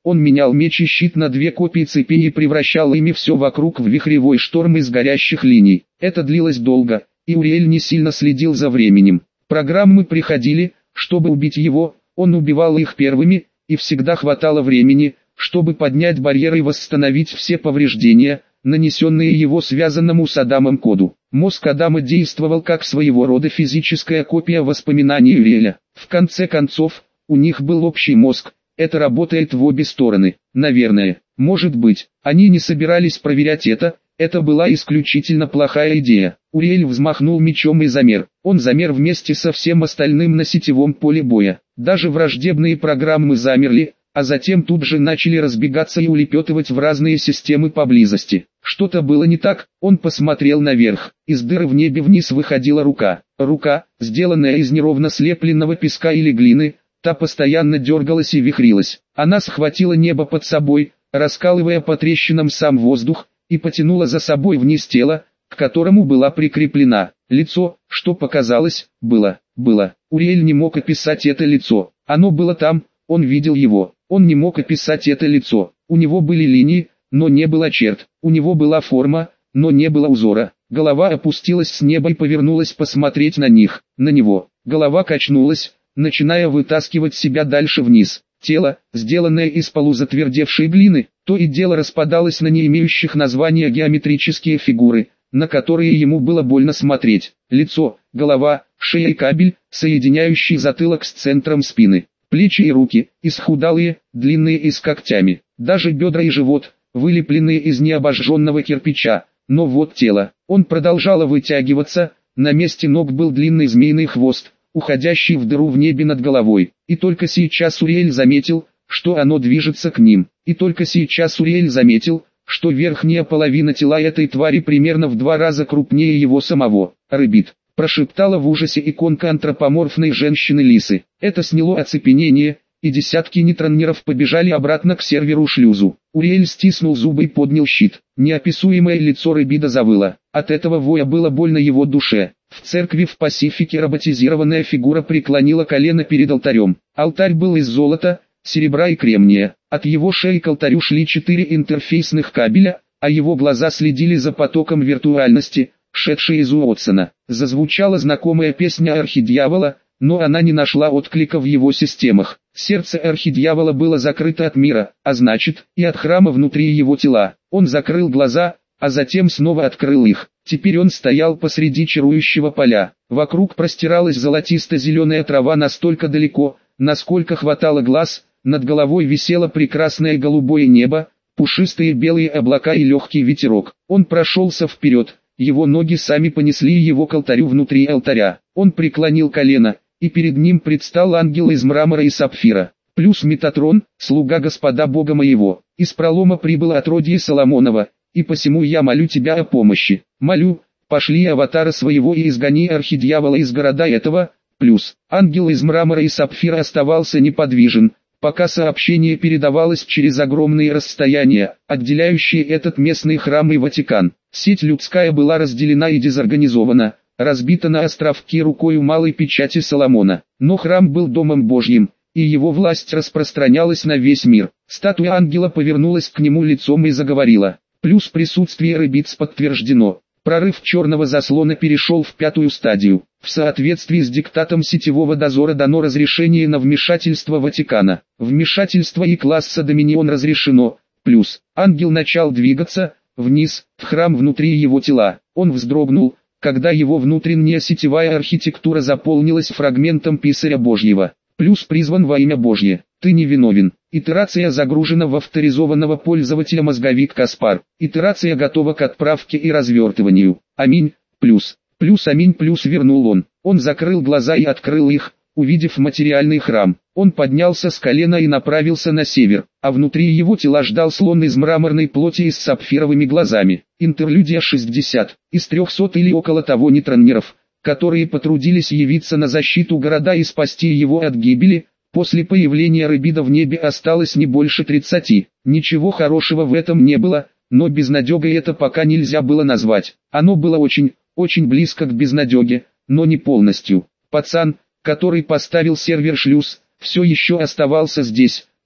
Он менял меч и щит на две копии цепи и превращал ими все вокруг в вихревой шторм из горящих линий. Это длилось долго, и Уриэль не сильно следил за временем. Программы приходили, чтобы убить его, он убивал их первыми, и всегда хватало времени, чтобы поднять барьер и восстановить все повреждения, нанесенные его связанному с Адамом коду. Мозг Адама действовал как своего рода физическая копия воспоминаний Уриэля. В конце концов, у них был общий мозг. Это работает в обе стороны. Наверное, может быть, они не собирались проверять это была исключительно плохая идея. Уриэль взмахнул мечом и замер. Он замер вместе со всем остальным на сетевом поле боя. Даже враждебные программы замерли, а затем тут же начали разбегаться и улепетывать в разные системы поблизости. Что-то было не так, он посмотрел наверх. Из дыры в небе вниз выходила рука. Рука, сделанная из неровно слепленного песка или глины, та постоянно дергалась и вихрилась. Она схватила небо под собой, раскалывая по трещинам сам воздух, и потянула за собой вниз тело, к которому была прикреплена. Лицо, что показалось, было. Уриэль не мог описать это лицо. Оно было там, он видел его. Он не мог описать это лицо. У него были линии, но не было черт. У него была форма, но не было узора. Голова опустилась с неба и повернулась посмотреть на них, на него. Голова качнулась, начиная вытаскивать себя дальше вниз. Тело, сделанное из полузатвердевшей глины, то и дело распадалось на не имеющих названия геометрические фигуры, на которые ему было больно смотреть. Лицо, голова, шея и кабель, соединяющий затылок с центром спины. Плечи и руки, исхудалые, длинные и с когтями. Даже бедра и живот, вылепленные из необожженного кирпича. Но вот тело. Он продолжало вытягиваться, на месте ног был длинный змеиный хвост, уходящий в дыру в небе над головой. И только сейчас Уриэль заметил, что оно движется к ним. И только сейчас Уриэль заметил, что верхняя половина тела этой твари примерно в 2 раза крупнее его самого. «Рыбит», — прошептала в ужасе иконка антропоморфной женщины-лисы. Это сняло оцепенение, и десятки нейтронеров побежали обратно к серверу-шлюзу. Уриэль стиснул зубы и поднял щит. Неописуемое лицо Рыбида завыло. От этого воя было больно его душе. В церкви в Пасифике роботизированная фигура преклонила колено перед алтарем. Алтарь был из золота, серебра и кремния. От его шеи к алтарю шли 4 интерфейсных кабеля, а его глаза следили за потоком виртуальности, шедшей из Уотсона. Зазвучала знакомая песня Архидьявола, но она не нашла отклика в его системах. Сердце Архидьявола было закрыто от мира, а значит, и от храма внутри его тела. Он закрыл глаза, а затем снова открыл их. Теперь он стоял посреди чарующего поля. Вокруг простиралась золотисто-зеленая трава настолько далеко, насколько хватало глаз, над головой висело прекрасное голубое небо, пушистые белые облака и легкий ветерок. Он прошелся вперед, его ноги сами понесли его к алтарю внутри алтаря. Он преклонил колено, и перед ним предстал ангел из мрамора и сапфира. Плюс Метатрон, слуга Господа Бога моего. Из пролома прибыло отродье Соломонова, и посему я молю тебя о помощи. Молю, пошли аватара своего и изгони архидьявола из города этого. Плюс ангел из мрамора и сапфира оставался неподвижен, пока сообщение передавалось через огромные расстояния, отделяющие этот местный храм и Ватикан. Сеть людская была разделена и дезорганизована, разбита на островки рукою малой печати Соломона. Но храм был домом Божьим, и его власть распространялась на весь мир. Статуя ангела повернулась к нему лицом и заговорила. Плюс присутствие рыбиц подтверждено. Прорыв черного заслона перешел в 5-ю стадию. В соответствии с диктатом сетевого дозора дано разрешение на вмешательство Ватикана. Вмешательство И-класса Доминион разрешено. Плюс ангел начал двигаться вниз, в храм внутри его тела. Он вздрогнул, когда его внутренняя сетевая архитектура заполнилась фрагментом Писаря Божьего. Плюс призван во имя Божье. Ты не виновен. Итерация загружена в авторизованного пользователя мозговик Каспар. Итерация готова к отправке и развертыванию. Аминь. Плюс аминь плюс вернул он. Он закрыл глаза и открыл их, увидев материальный храм. Он поднялся с колена и направился на север, а внутри его тела ждал слон из мраморной плоти и с сапфировыми глазами. Интерлюдия 60. Из 300 или около того нейтронеров, которые потрудились явиться на защиту города и спасти его от гибели, после появления Рыбида в небе осталось не больше 30. Ничего хорошего в этом не было, но безнадегой это пока нельзя было назвать. Оно было очень близко к безнадеге, но не полностью. Пацан, который поставил сервер-шлюз, все еще оставался здесь,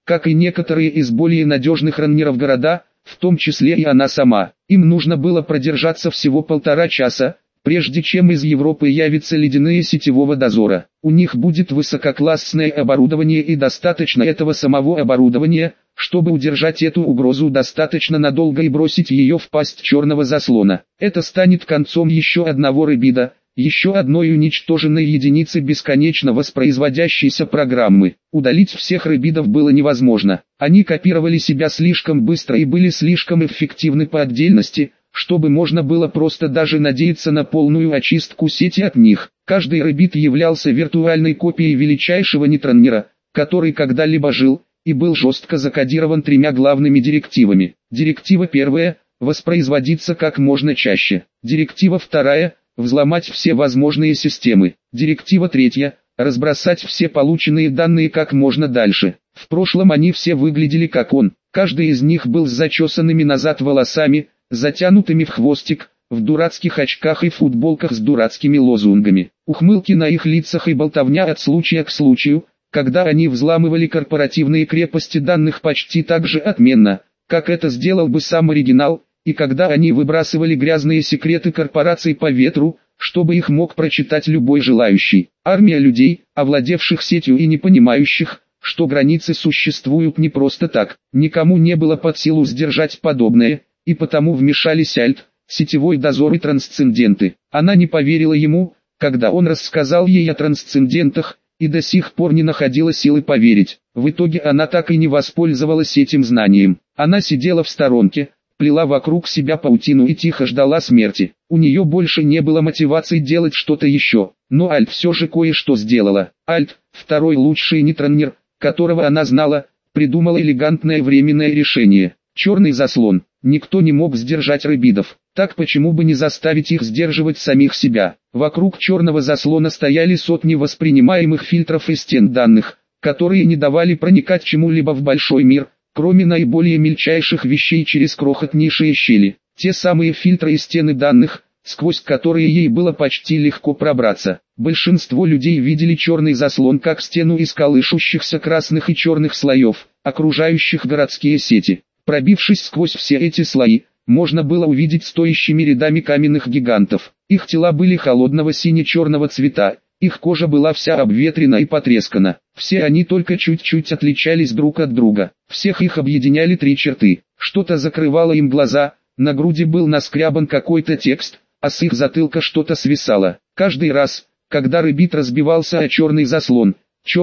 как и некоторые из более надежных раннеров города, в том числе и она сама. Им нужно было продержаться всего 1,5 часа, прежде чем из Европы явятся ледяные сетевого дозора. У них будет высококлассное оборудование и достаточно этого самого оборудования, чтобы удержать эту угрозу достаточно надолго и бросить ее в пасть черного заслона. Это станет концом еще одного рыбида, еще одной уничтоженной единицы бесконечно воспроизводящейся программы. Удалить всех рыбидов было невозможно. Они копировали себя слишком быстро и были слишком эффективны по отдельности, чтобы можно было просто даже надеяться на полную очистку сети от них. Каждый рыбид являлся виртуальной копией величайшего нейтронера, который когда-либо жил, и был жестко закодирован 3 главными директивами. Директива первая – воспроизводиться как можно чаще. Директива вторая – взломать все возможные системы. Директива третья – разбросать все полученные данные как можно дальше. В прошлом они все выглядели как он. Каждый из них был с зачесанными назад волосами, затянутыми в хвостик, в дурацких очках и футболках с дурацкими лозунгами. Ухмылки на их лицах и болтовня от случая к случаю, когда они взламывали корпоративные крепости данных почти так же отменно, как это сделал бы сам оригинал, и когда они выбрасывали грязные секреты корпораций по ветру, чтобы их мог прочитать любой желающий. Армия людей, овладевших сетью и не понимающих, что границы существуют не просто так. Никому не было под силу сдержать подобное, и потому вмешались Альт, сетевой дозор и трансценденты. Она не поверила ему, когда он рассказал ей о трансцендентах, и до сих пор не находила силы поверить. В итоге она так и не воспользовалась этим знанием. Она сидела в сторонке, плела вокруг себя паутину и тихо ждала смерти. У нее больше не было мотивации делать что-то еще. Но Альт все же кое-что сделала. Альт, второй лучший нейтронер, которого она знала, придумал элегантное временное решение. Черный заслон. Никто не мог сдержать рыбидов. Так почему бы не заставить их сдерживать самих себя? Вокруг черного заслона стояли сотни воспринимаемых фильтров и стен данных, которые не давали проникать чему-либо в большой мир, кроме наиболее мельчайших вещей через крохотнейшие щели. Те самые фильтры и стены данных, сквозь которые ей было почти легко пробраться. Большинство людей видели черный заслон как стену из колышущихся красных и черных слоев, окружающих городские сети. Пробившись сквозь все эти слои, можно было увидеть стоящими рядами каменных гигантов. Их тела были холодного сине-черного цвета, их кожа была вся обветрена и потрескана. Все они только чуть-чуть отличались друг от друга. Всех их объединяли 3 черты. Что-то закрывало им глаза, на груди был наскрябан какой-то текст, а с их затылка что-то свисало. Каждый раз, когда рыбит разбивался о черный заслон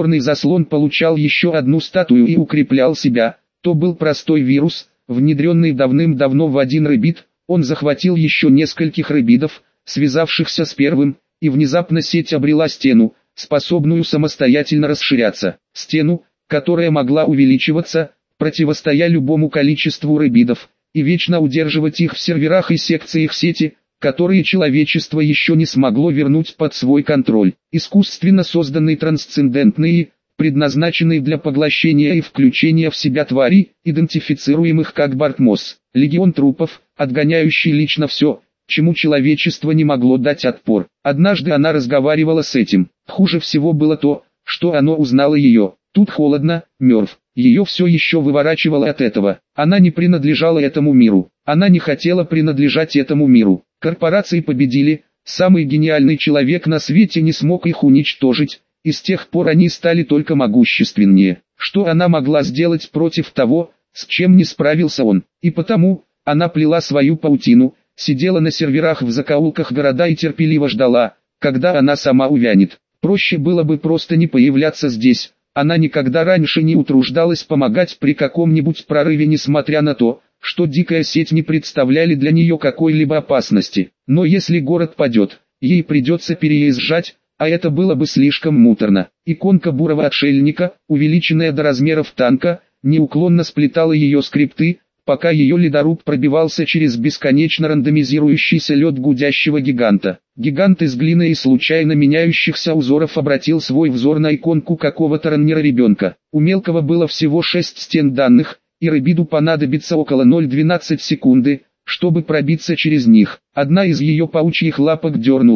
получал еще одну статую и укреплял себя. То был простой вирус, внедренный давным-давно в один рыбид. Он захватил еще нескольких рыбидов, связавшихся с первым, и внезапно сеть обрела стену, способную самостоятельно расширяться. Стену, которая могла увеличиваться, противостоя любому количеству рыбидов, и вечно удерживать их в серверах и секциях сети, которые человечество еще не смогло вернуть под свой контроль. Искусственно созданные трансцендентные, предназначенные для поглощения и включения в себя тварей, идентифицируемых как Бартмос, легион трупов, отгоняющий лично все, чему человечество не могло дать отпор. Однажды она разговаривала с этим. Хуже всего было то, что оно узнало ее. Тут холодно, мертв. Ее все еще выворачивало от этого. Она не принадлежала этому миру. Она не хотела принадлежать этому миру. Корпорации победили, самый гениальный человек на свете не смог их уничтожить. И с тех пор они стали только могущественнее. Что она могла сделать против того, с чем не справился он? И потому, она плела свою паутину, сидела на серверах в закоулках города и терпеливо ждала, когда она сама увянет. Проще было бы просто не появляться здесь. Она никогда раньше не утруждалась помогать при каком-нибудь прорыве, несмотря на то, что дикая сеть не представляли для нее какой-либо опасности. Но если город падет, ей придется переезжать, а это было бы слишком муторно. Иконка бурого отшельника, увеличенная до размеров танка, неуклонно сплетала ее скрипты, пока ее ледоруб пробивался через бесконечно рандомизирующийся лед гудящего гиганта. Гигант из глины и случайно меняющихся узоров обратил свой взор на иконку какого-то раннера-ребенка. У мелкого было всего 6 стен данных, и рыбиду понадобится около 0,12 секунды, чтобы пробиться через них. Одна из ее паучьих лапок дернулась,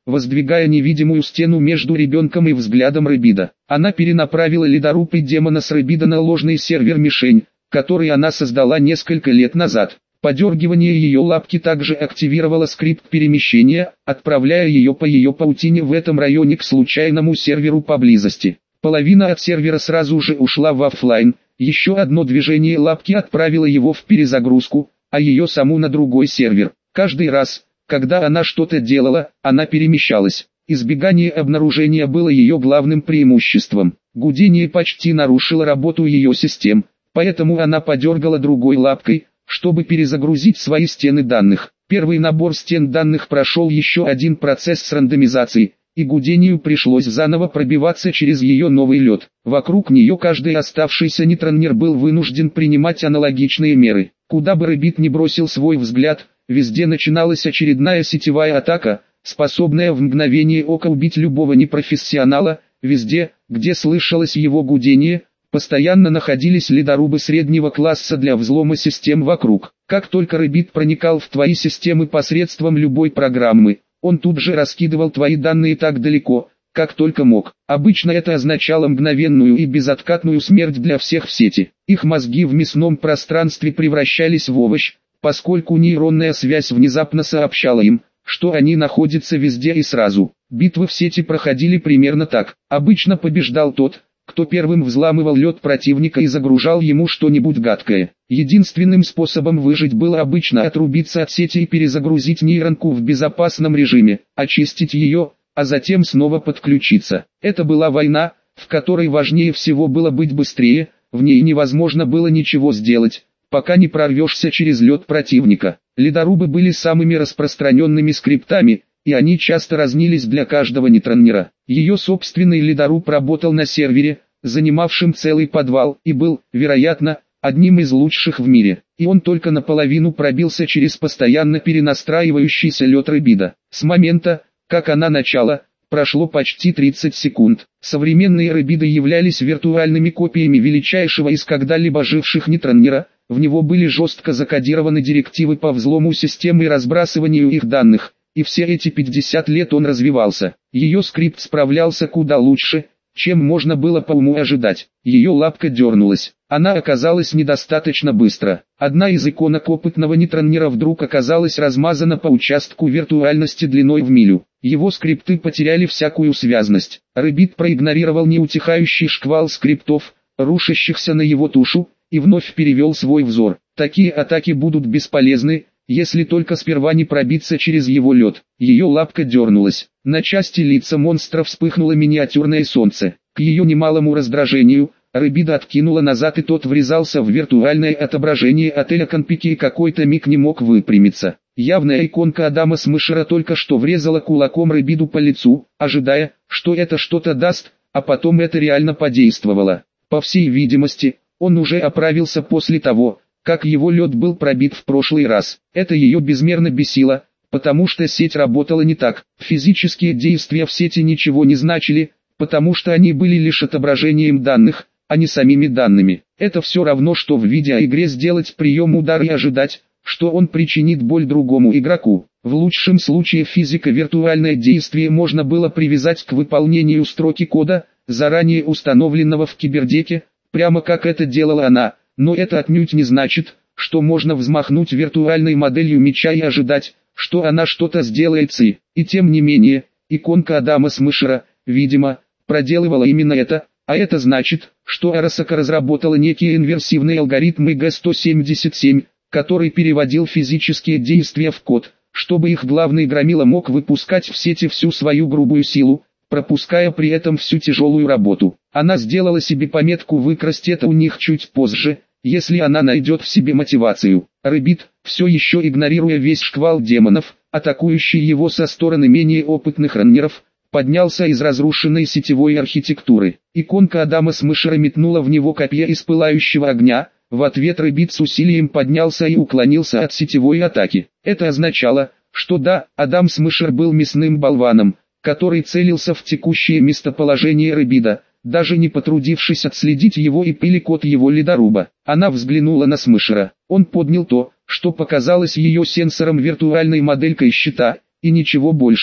воздвигая невидимую стену между ребенком и взглядом Рыбида. Она перенаправила ледоруб и демона с Рыбида на ложный сервер-мишень, который она создала несколько лет назад. Подергивание ее лапки также активировало скрипт перемещения, отправляя ее по паутине в этом районе к случайному серверу поблизости. Половина от сервера сразу же ушла в офлайн, еще одно движение лапки отправило его в перезагрузку, а ее саму на другой сервер. Каждый раз, когда она что-то делала, она перемещалась. Избегание обнаружения было ее главным преимуществом. Гудение почти нарушило работу ее систем, поэтому она подергала другой лапкой, чтобы перезагрузить свои стены данных. Первый набор стен данных прошел еще один процесс с рандомизацией, и гудению пришлось заново пробиваться через ее новый лед. Вокруг нее каждый оставшийся нейтронер был вынужден принимать аналогичные меры. Куда бы Рыбид ни бросил свой взгляд, везде начиналась очередная сетевая атака, способная в мгновение ока убить любого непрофессионала. Везде, где слышалось его гудение, постоянно находились ледорубы среднего класса для взлома систем вокруг. Как только Рыбид проникал в твои системы посредством любой программы, он тут же раскидывал твои данные так далеко, как только мог. Обычно это означало мгновенную и безоткатную смерть для всех в сети. Их мозги в мясном пространстве превращались в овощ, поскольку нейронная связь внезапно сообщала им, что они находятся везде и сразу. Битвы в сети проходили примерно так. Обычно побеждал тот, кто первым взламывал лед противника и загружал ему что-нибудь гадкое. Единственным способом выжить было обычно отрубиться от сети и перезагрузить нейронку в безопасном режиме, очистить ее, а затем снова подключиться. Это была война, в которой важнее всего было быть быстрее, в ней невозможно было ничего сделать, пока не прорвешься через лед противника. Ледорубы были самыми распространенными скриптами, и они часто разнились для каждого нейтронера. Ее собственный ледоруб работал на сервере, занимавшем целый подвал, и был, вероятно, одним из лучших в мире. И он только наполовину пробился через постоянно перенастраивающийся лед Рыбида. С момента, как она начала, прошло почти 30 секунд. Современные Рыбиды являлись виртуальными копиями величайшего из когда-либо живших нейтронера. В него были жестко закодированы директивы по взлому системы и разбрасыванию их данных. И все эти 50 лет он развивался. Ее скрипт справлялся куда лучше, чем можно было по уму ожидать. Ее лапка дернулась. Она оказалась недостаточно быстро. Одна из иконок опытного нейтронера вдруг оказалась размазана по участку виртуальности длиной в милю. Его скрипты потеряли всякую связность. Рыбид проигнорировал неутихающий шквал скриптов, рушащихся на его тушу, и вновь перевел свой взор. Такие атаки будут бесполезны, если только сперва не пробиться через его лед. Ее лапка дернулась. На части лица монстра вспыхнуло миниатюрное солнце. К ее немалому раздражению, Рыбида откинула назад, и тот врезался в виртуальное отображение отеля Конпики и какой-то миг не мог выпрямиться. Явная иконка Адама Смешера только что врезала кулаком Рыбиду по лицу, ожидая, что это что-то даст, а потом это реально подействовало. По всей видимости, он уже оправился после того, как его лед был пробит в прошлый раз. Это ее безмерно бесило, потому что сеть работала не так. Физические действия в сети ничего не значили, потому что они были лишь отображением данных, а не самими данными. Это все равно, что в видеоигре сделать прием удара и ожидать, что он причинит боль другому игроку. В лучшем случае физика виртуальное действие можно было привязать к выполнению строки кода, заранее установленного в кибердеке, прямо как это делала она. Но это отнюдь не значит, что можно взмахнуть виртуальной моделью меча и ожидать, что она что-то сделает. И тем не менее, иконка Адама Смешера, видимо, проделывала именно это, а это значит, что Arasaka разработала некий инверсивный алгоритм IG-177, который переводил физические действия в код, чтобы их главный громила мог выпускать в сети всю свою грубую силу, пропуская при этом всю тяжелую работу. Она сделала себе пометку выкрасть это у них чуть позже, если она найдет в себе мотивацию. Рыбид, все еще игнорируя весь шквал демонов, атакующий его со стороны менее опытных раннеров, поднялся из разрушенной сетевой архитектуры. Иконка Адама Смешера метнула в него копье из пылающего огня. В ответ Рыбид с усилием поднялся и уклонился от сетевой атаки. Это означало, что да, Адам Смешер был мясным болваном, который целился в текущее местоположение Рыбида, даже не потрудившись отследить его IP или код его ледоруба. Она взглянула на Смешера. Он поднял то, что показалось ее сенсором виртуальной моделькой щита, и ничего больше.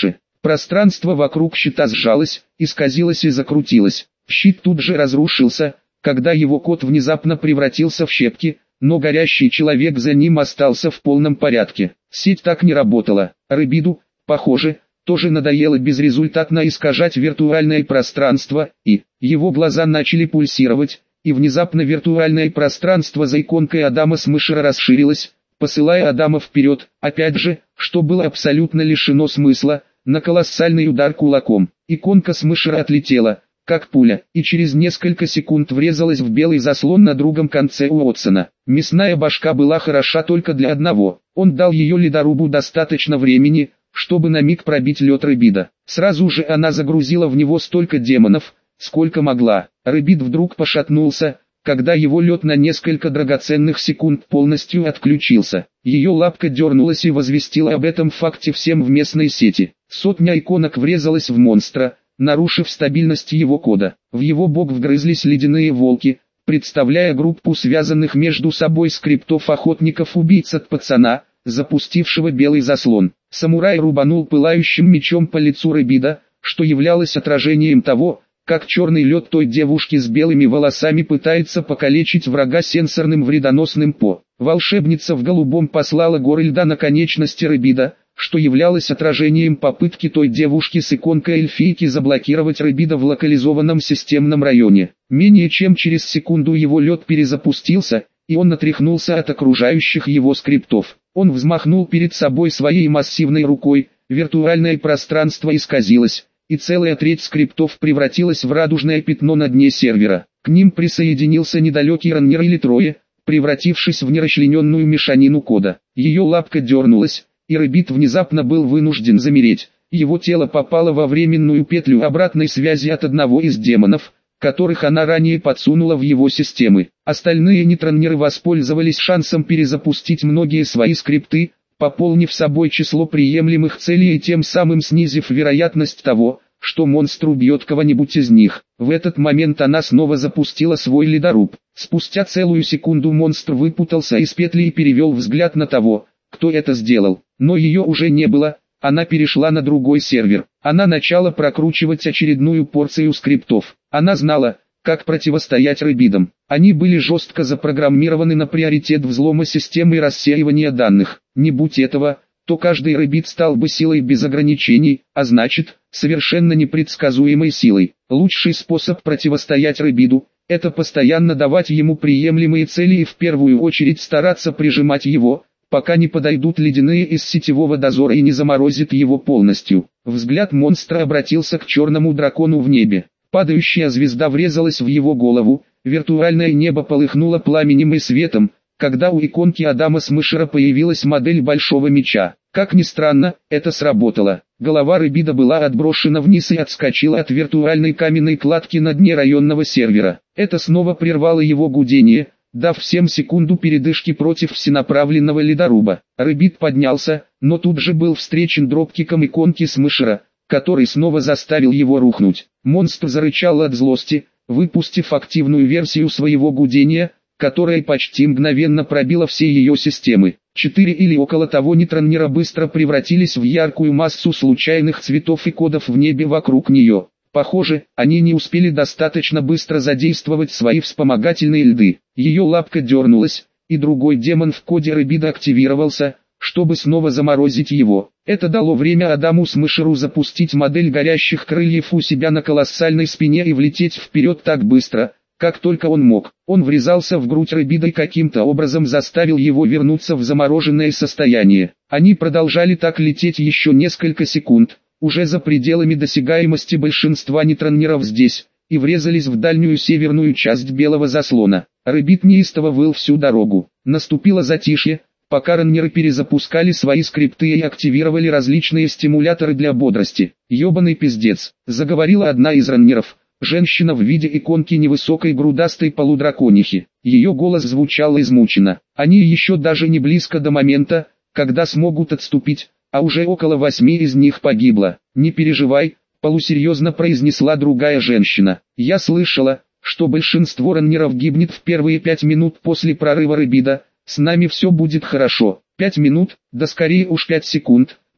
Пространство вокруг щита сжалось, исказилось и закрутилось. Щит тут же разрушился, когда его код внезапно превратился в щепки, но горящий человек за ним остался в полном порядке. Сеть так не работала. Рыбиду, похоже, тоже надоело безрезультатно искажать виртуальное пространство, и его глаза начали пульсировать, и внезапно виртуальное пространство за иконкой Адама Смешера расширилось, посылая Адама вперед, опять же, что было абсолютно лишено смысла, на колоссальный удар кулаком. Иконка Смешера отлетела, как пуля, и через несколько секунд врезалась в белый заслон на другом конце Уотсона. Мясная башка была хороша только для одного. Он дал ее ледорубу достаточно времени, чтобы на миг пробить лед Рыбида. Сразу же она загрузила в него столько демонов, сколько могла. Рыбид вдруг пошатнулся, когда его лед на несколько драгоценных секунд полностью отключился. Ее лапка дернулась и возвестила об этом факте всем в местной сети. Сотня иконок врезалась в монстра, нарушив стабильность его кода. В его бок вгрызлись ледяные волки, представляя группу связанных между собой скриптов охотников-убийц от пацана, запустившего белый заслон. Самурай рубанул пылающим мечом по лицу Рыбида, что являлось отражением того, как черный лед той девушки с белыми волосами пытается покалечить врага сенсорным вредоносным ПО. Волшебница в голубом послала горы льда на конечности Рыбида, что являлось отражением попытки той девушки с иконкой эльфийки заблокировать Рыбида в локализованном системном районе. Менее чем через секунду его лед перезапустился, и он отряхнулся от окружающих его скриптов. Он взмахнул перед собой своей массивной рукой, виртуальное пространство исказилось, и целая треть скриптов превратилась в радужное пятно на дне сервера. К ним присоединился недалекий раннер или трое, превратившись в нерасчлененную мешанину кода. Ее лапка дернулась, и Рыбид внезапно был вынужден замереть. Его тело попало во временную петлю обратной связи от одного из демонов, которых она ранее подсунула в его системы. Остальные нейтронеры воспользовались шансом перезапустить многие свои скрипты, пополнив собой число приемлемых целей и тем самым снизив вероятность того, что монстр убьет кого-нибудь из них. В этот момент она снова запустила свой ледоруб. Спустя целую секунду монстр выпутался из петли и перевел взгляд на того, кто это сделал. Но ее уже не было, она перешла на другой сервер. Она начала прокручивать очередную порцию скриптов. Она знала, как противостоять Рыбидам. Они были жестко запрограммированы на приоритет взлома системы и рассеивания данных. Не будь этого, то каждый Рыбид стал бы силой без ограничений, а значит, совершенно непредсказуемой силой. Лучший способ противостоять Рыбиду – это постоянно давать ему приемлемые цели и в первую очередь стараться прижимать его, пока не подойдут ледяные из сетевого дозора и не заморозит его полностью. Взгляд монстра обратился к черному дракону в небе. Падающая звезда врезалась в его голову, виртуальное небо полыхнуло пламенем и светом, когда у иконки Адама Смешера появилась модель большого меча. Как ни странно, это сработало. Голова Рыбида была отброшена вниз и отскочила от виртуальной каменной кладки на дне районного сервера. Это снова прервало его гудение, дав всем секунду передышки против всенаправленного ледоруба. Рыбид поднялся, но тут же был встречен дропкиком иконки Смешера, который снова заставил его рухнуть. Монстр зарычал от злости, выпустив активную версию своего гудения, которая почти мгновенно пробила все ее системы. 4 или около того нейтронера быстро превратились в яркую массу случайных цветов и кодов в небе вокруг нее. Похоже, они не успели достаточно быстро задействовать свои вспомогательные льды. Ее лапка дернулась, и другой демон в коде Рыбида активировался, чтобы снова заморозить его. Это дало время Адаму Смешеру запустить модель горящих крыльев у себя на колоссальной спине и влететь вперед так быстро, как только он мог. Он врезался в грудь Рыбида и каким-то образом заставил его вернуться в замороженное состояние. Они продолжали так лететь еще несколько секунд, уже за пределами досягаемости большинства нейтронеров здесь, и врезались в дальнюю северную часть белого заслона. Рыбид неистово выл всю дорогу. Наступило затишье, пока раннеры перезапускали свои скрипты и активировали различные стимуляторы для бодрости. «Ёбаный пиздец», — заговорила одна из раннеров, женщина в виде иконки невысокой грудастой полудраконихи. Ее голос звучал измученно. «Они еще даже не близко до момента, когда смогут отступить, а уже около 8 из них погибло». «Не переживай», — полусерьезно произнесла другая женщина. «Я слышала, что большинство раннеров гибнет в первые 5 минут после прорыва Рыбида. С нами все будет хорошо». 5 минут, да скорее уж 5 секунд,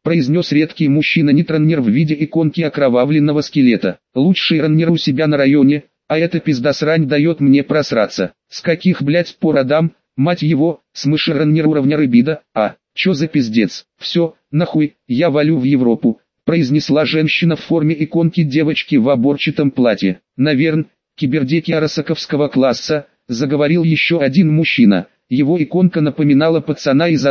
произнес редкий мужчина-нетраннер в виде иконки окровавленного скелета. Лучший раннер у себя на районе, а эта пиздосрань дает мне просраться. С каких, блять, пор Адам, мать его, смыша раннер уровня рыбида, чё за пиздец? Все, нахуй, я валю в Европу, произнесла женщина в форме иконки девочки в оборчатом платье. Наверно, кибердеки арасаковского класса, заговорил еще один мужчина. Его иконка напоминала пацана из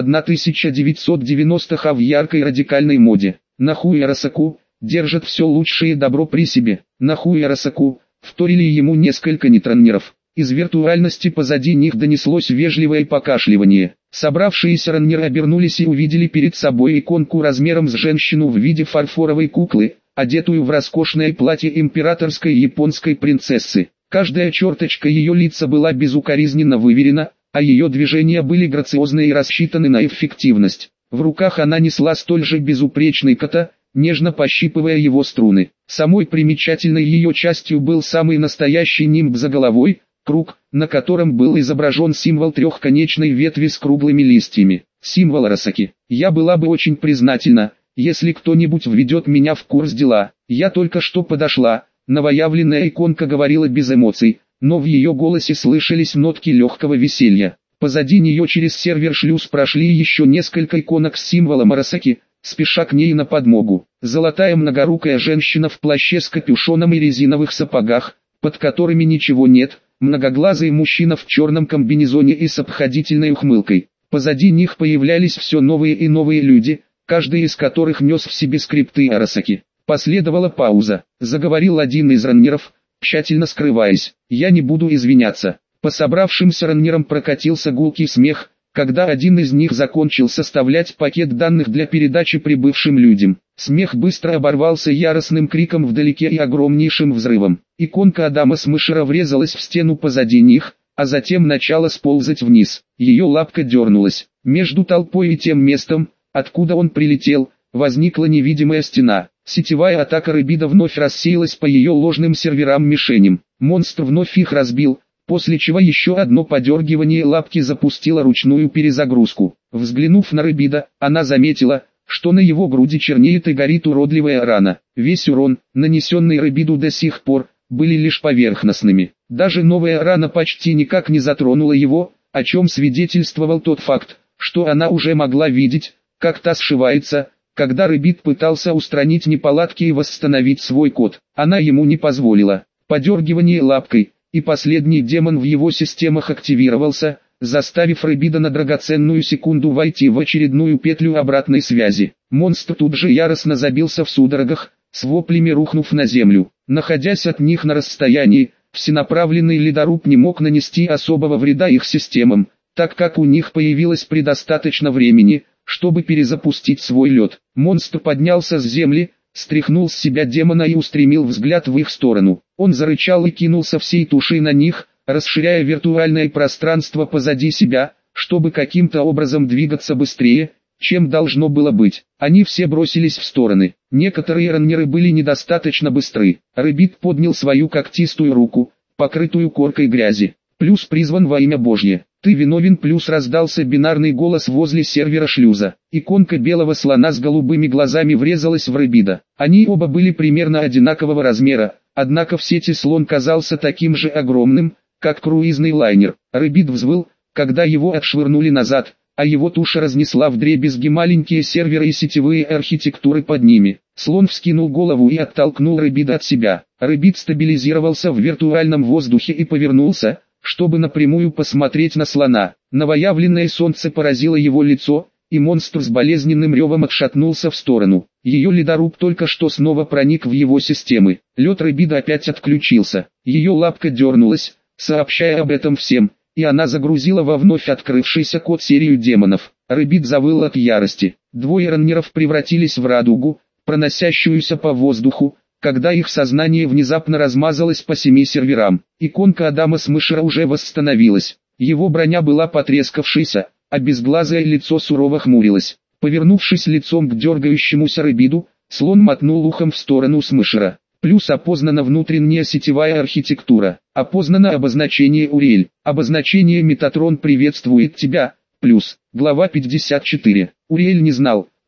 1990-х в яркой радикальной моде. Нахуй Арасаку, держат все лучшее добро при себе. Нахуй Арасаку, вторили ему несколько нетраннеров. Из виртуальности позади них донеслось вежливое покашливание. Собравшиеся раннеры обернулись и увидели перед собой иконку размером с женщину в виде фарфоровой куклы, одетую в роскошное платье императорской японской принцессы. Каждая черточка ее лица была безукоризненно выверена, а ее движения были грациозны и рассчитаны на эффективность. В руках она несла столь же безупречный ката, нежно пощипывая его струны. Самой примечательной ее частью был самый настоящий нимб за головой, круг, на котором был изображен символ трехконечной ветви с круглыми листьями. Символ Арасаки. Я была бы очень признательна, если кто-нибудь введет меня в курс дела. Я только что подошла, новоявленная иконка говорила без эмоций, но в ее голосе слышались нотки легкого веселья. Позади нее через сервер-шлюз прошли еще несколько иконок с символом Арасаки, спеша к ней на подмогу. Золотая многорукая женщина в плаще с капюшоном и резиновых сапогах, под которыми ничего нет, многоглазый мужчина в черном комбинезоне и с обходительной ухмылкой. Позади них появлялись все новые и новые люди, каждый из которых нес в себе скрипты Арасаки. Последовала пауза. Заговорил один из раннеров, тщательно скрываясь. «Я не буду извиняться». По собравшимся раннерам прокатился гулкий смех, когда один из них закончил составлять пакет данных для передачи прибывшим людям. Смех быстро оборвался яростным криком вдалеке и огромнейшим взрывом. Иконка Адама Смешера врезалась в стену позади них, а затем начала сползать вниз. Ее лапка дернулась. Между толпой и тем местом, откуда он прилетел, возникла невидимая стена. Сетевая атака рыбида вновь рассеялась по ее ложным серверам-мишеням. Монстр вновь их разбил, после чего еще одно подергивание лапки запустило ручную перезагрузку. Взглянув на рыбида, она заметила, что на его груди чернеет и горит уродливая рана. Весь урон, нанесенный рыбиду до сих пор, были лишь поверхностными. Даже новая рана почти никак не затронула его, о чем свидетельствовал тот факт, что она уже могла видеть, как та сшивается, когда рыбид пытался устранить неполадки и восстановить свой код. Она ему не позволила. Подергивание лапкой, и последний демон в его системах активировался, заставив рыбида на драгоценную секунду войти в очередную петлю обратной связи. Монстр тут же яростно забился в судорогах, с воплями рухнув на землю. Находясь от них на расстоянии, всенаправленный ледоруб не мог нанести особого вреда их системам, так как у них появилось предостаточно времени, чтобы перезапустить свой лед. Монстр поднялся с земли, стряхнул с себя демона и устремил взгляд в их сторону. Он зарычал и кинулся всей тушей на них, расширяя виртуальное пространство позади себя, чтобы каким-то образом двигаться быстрее, чем должно было быть. Они все бросились в стороны. Некоторые раннеры были недостаточно быстры. Рыбид поднял свою когтистую руку, покрытую коркой грязи. «Плюс призван во имя Божье. Ты виновен». Плюс раздался бинарный голос возле сервера шлюза. Иконка белого слона с голубыми глазами врезалась в рыбида. Они оба были примерно одинакового размера, однако в сети слон казался таким же огромным, как круизный лайнер. Рыбид взвыл, когда его отшвырнули назад, а его туша разнесла вдребезги маленькие серверы и сетевые архитектуры под ними. Слон вскинул голову и оттолкнул рыбида от себя. Рыбид стабилизировался в виртуальном воздухе и повернулся, чтобы напрямую посмотреть на слона. Новоявленное солнце поразило его лицо, и монстр с болезненным ревом отшатнулся в сторону. Ее ледоруб только что снова проник в его системы. Лед рыбида опять отключился. Ее лапка дернулась, сообщая об этом всем, и она загрузила во вновь открывшийся код серию демонов. Рыбид завыл от ярости. Двое раннеров превратились в радугу, проносящуюся по воздуху, когда их сознание внезапно размазалось по 7 серверам. Иконка Адама Смешера уже восстановилась. Его броня была потрескавшейся, а безглазое лицо сурово хмурилось. Повернувшись лицом к дергающемуся рыбиду, слон мотнул ухом в сторону Смешера. Плюс опознана внутренняя сетевая архитектура. Опознано обозначение Уриэль. Обозначение Метатрон приветствует тебя. Плюс. Глава 54. Уриэль не знал,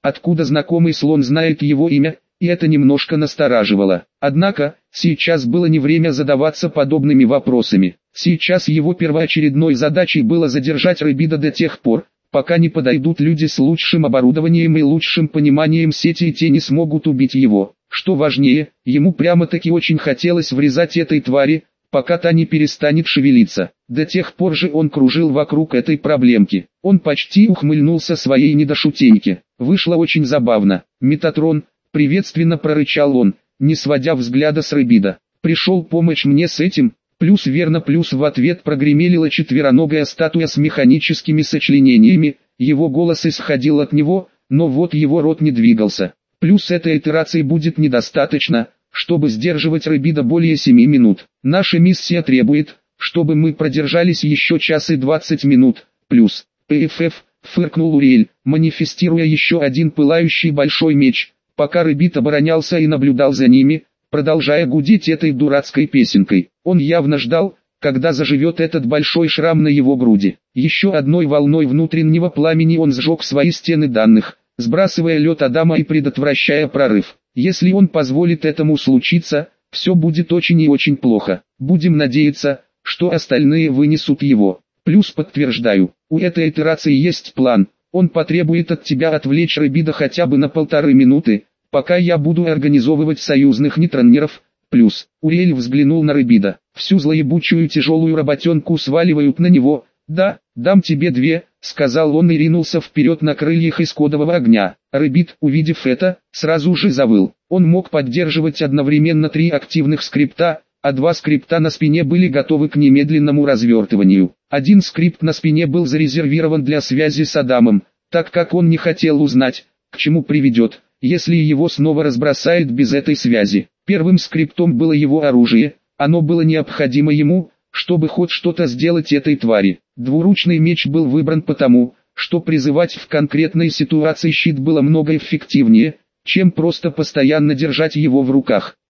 откуда знакомый слон знает его имя, и это немножко настораживало. Однако, сейчас было не время задаваться подобными вопросами. Сейчас его первоочередной задачей было задержать Рыбида до тех пор, пока не подойдут люди с лучшим оборудованием и лучшим пониманием сети, и те не смогут убить его. Что важнее, ему прямо-таки очень хотелось врезать этой твари, пока та не перестанет шевелиться. До тех пор же он кружил вокруг этой проблемки. Он почти ухмыльнулся своей недошутейке. Вышло очень забавно. «Метатрон», — приветственно прорычал он, не сводя взгляда с Рыбида. «Пришел помочь мне с этим?» Плюс верно, плюс в ответ прогремелила четвероногая статуя с механическими сочленениями, его голос исходил от него, но вот его рот не двигался. Плюс этой итерации будет недостаточно, чтобы сдерживать Рыбида более 7 минут. Наша миссия требует, чтобы мы продержались еще час и 20 минут. Плюс, ПФФ, фыркнул Уриэль, манифестируя еще один пылающий большой меч, пока Рыбид оборонялся и наблюдал за ними, продолжая гудеть этой дурацкой песенкой. Он явно ждал, когда заживет этот большой шрам на его груди. Еще одной волной внутреннего пламени он сжег свои стены данных, сбрасывая лед Адама и предотвращая прорыв. Если он позволит этому случиться, все будет очень и очень плохо. Будем надеяться, что остальные вынесут его. Плюс подтверждаю, у этой итерации есть план. Он потребует от тебя отвлечь Рыбида хотя бы на 1,5 минуты, пока я буду организовывать союзных нейтронеров. Плюс, Уриэль взглянул на Рыбида. Всю злоебучую тяжелую работенку сваливают на него. Да, дам тебе 2, сказал он и ринулся вперед на крыльях из кодового огня. Рыбид, увидев это, сразу же завыл. Он мог поддерживать одновременно 3 активных скрипта, а 2 скрипта на спине были готовы к немедленному развертыванию. Один скрипт на спине был зарезервирован для связи с Адамом, так как он не хотел узнать, к чему приведет, если его снова разбросает без этой связи. Первым скриптом было его оружие, оно было необходимо ему, чтобы хоть что-то сделать этой твари. Двуручный меч был выбран потому, что призывать в конкретной ситуации щит было много эффективнее, чем просто постоянно держать его в руках.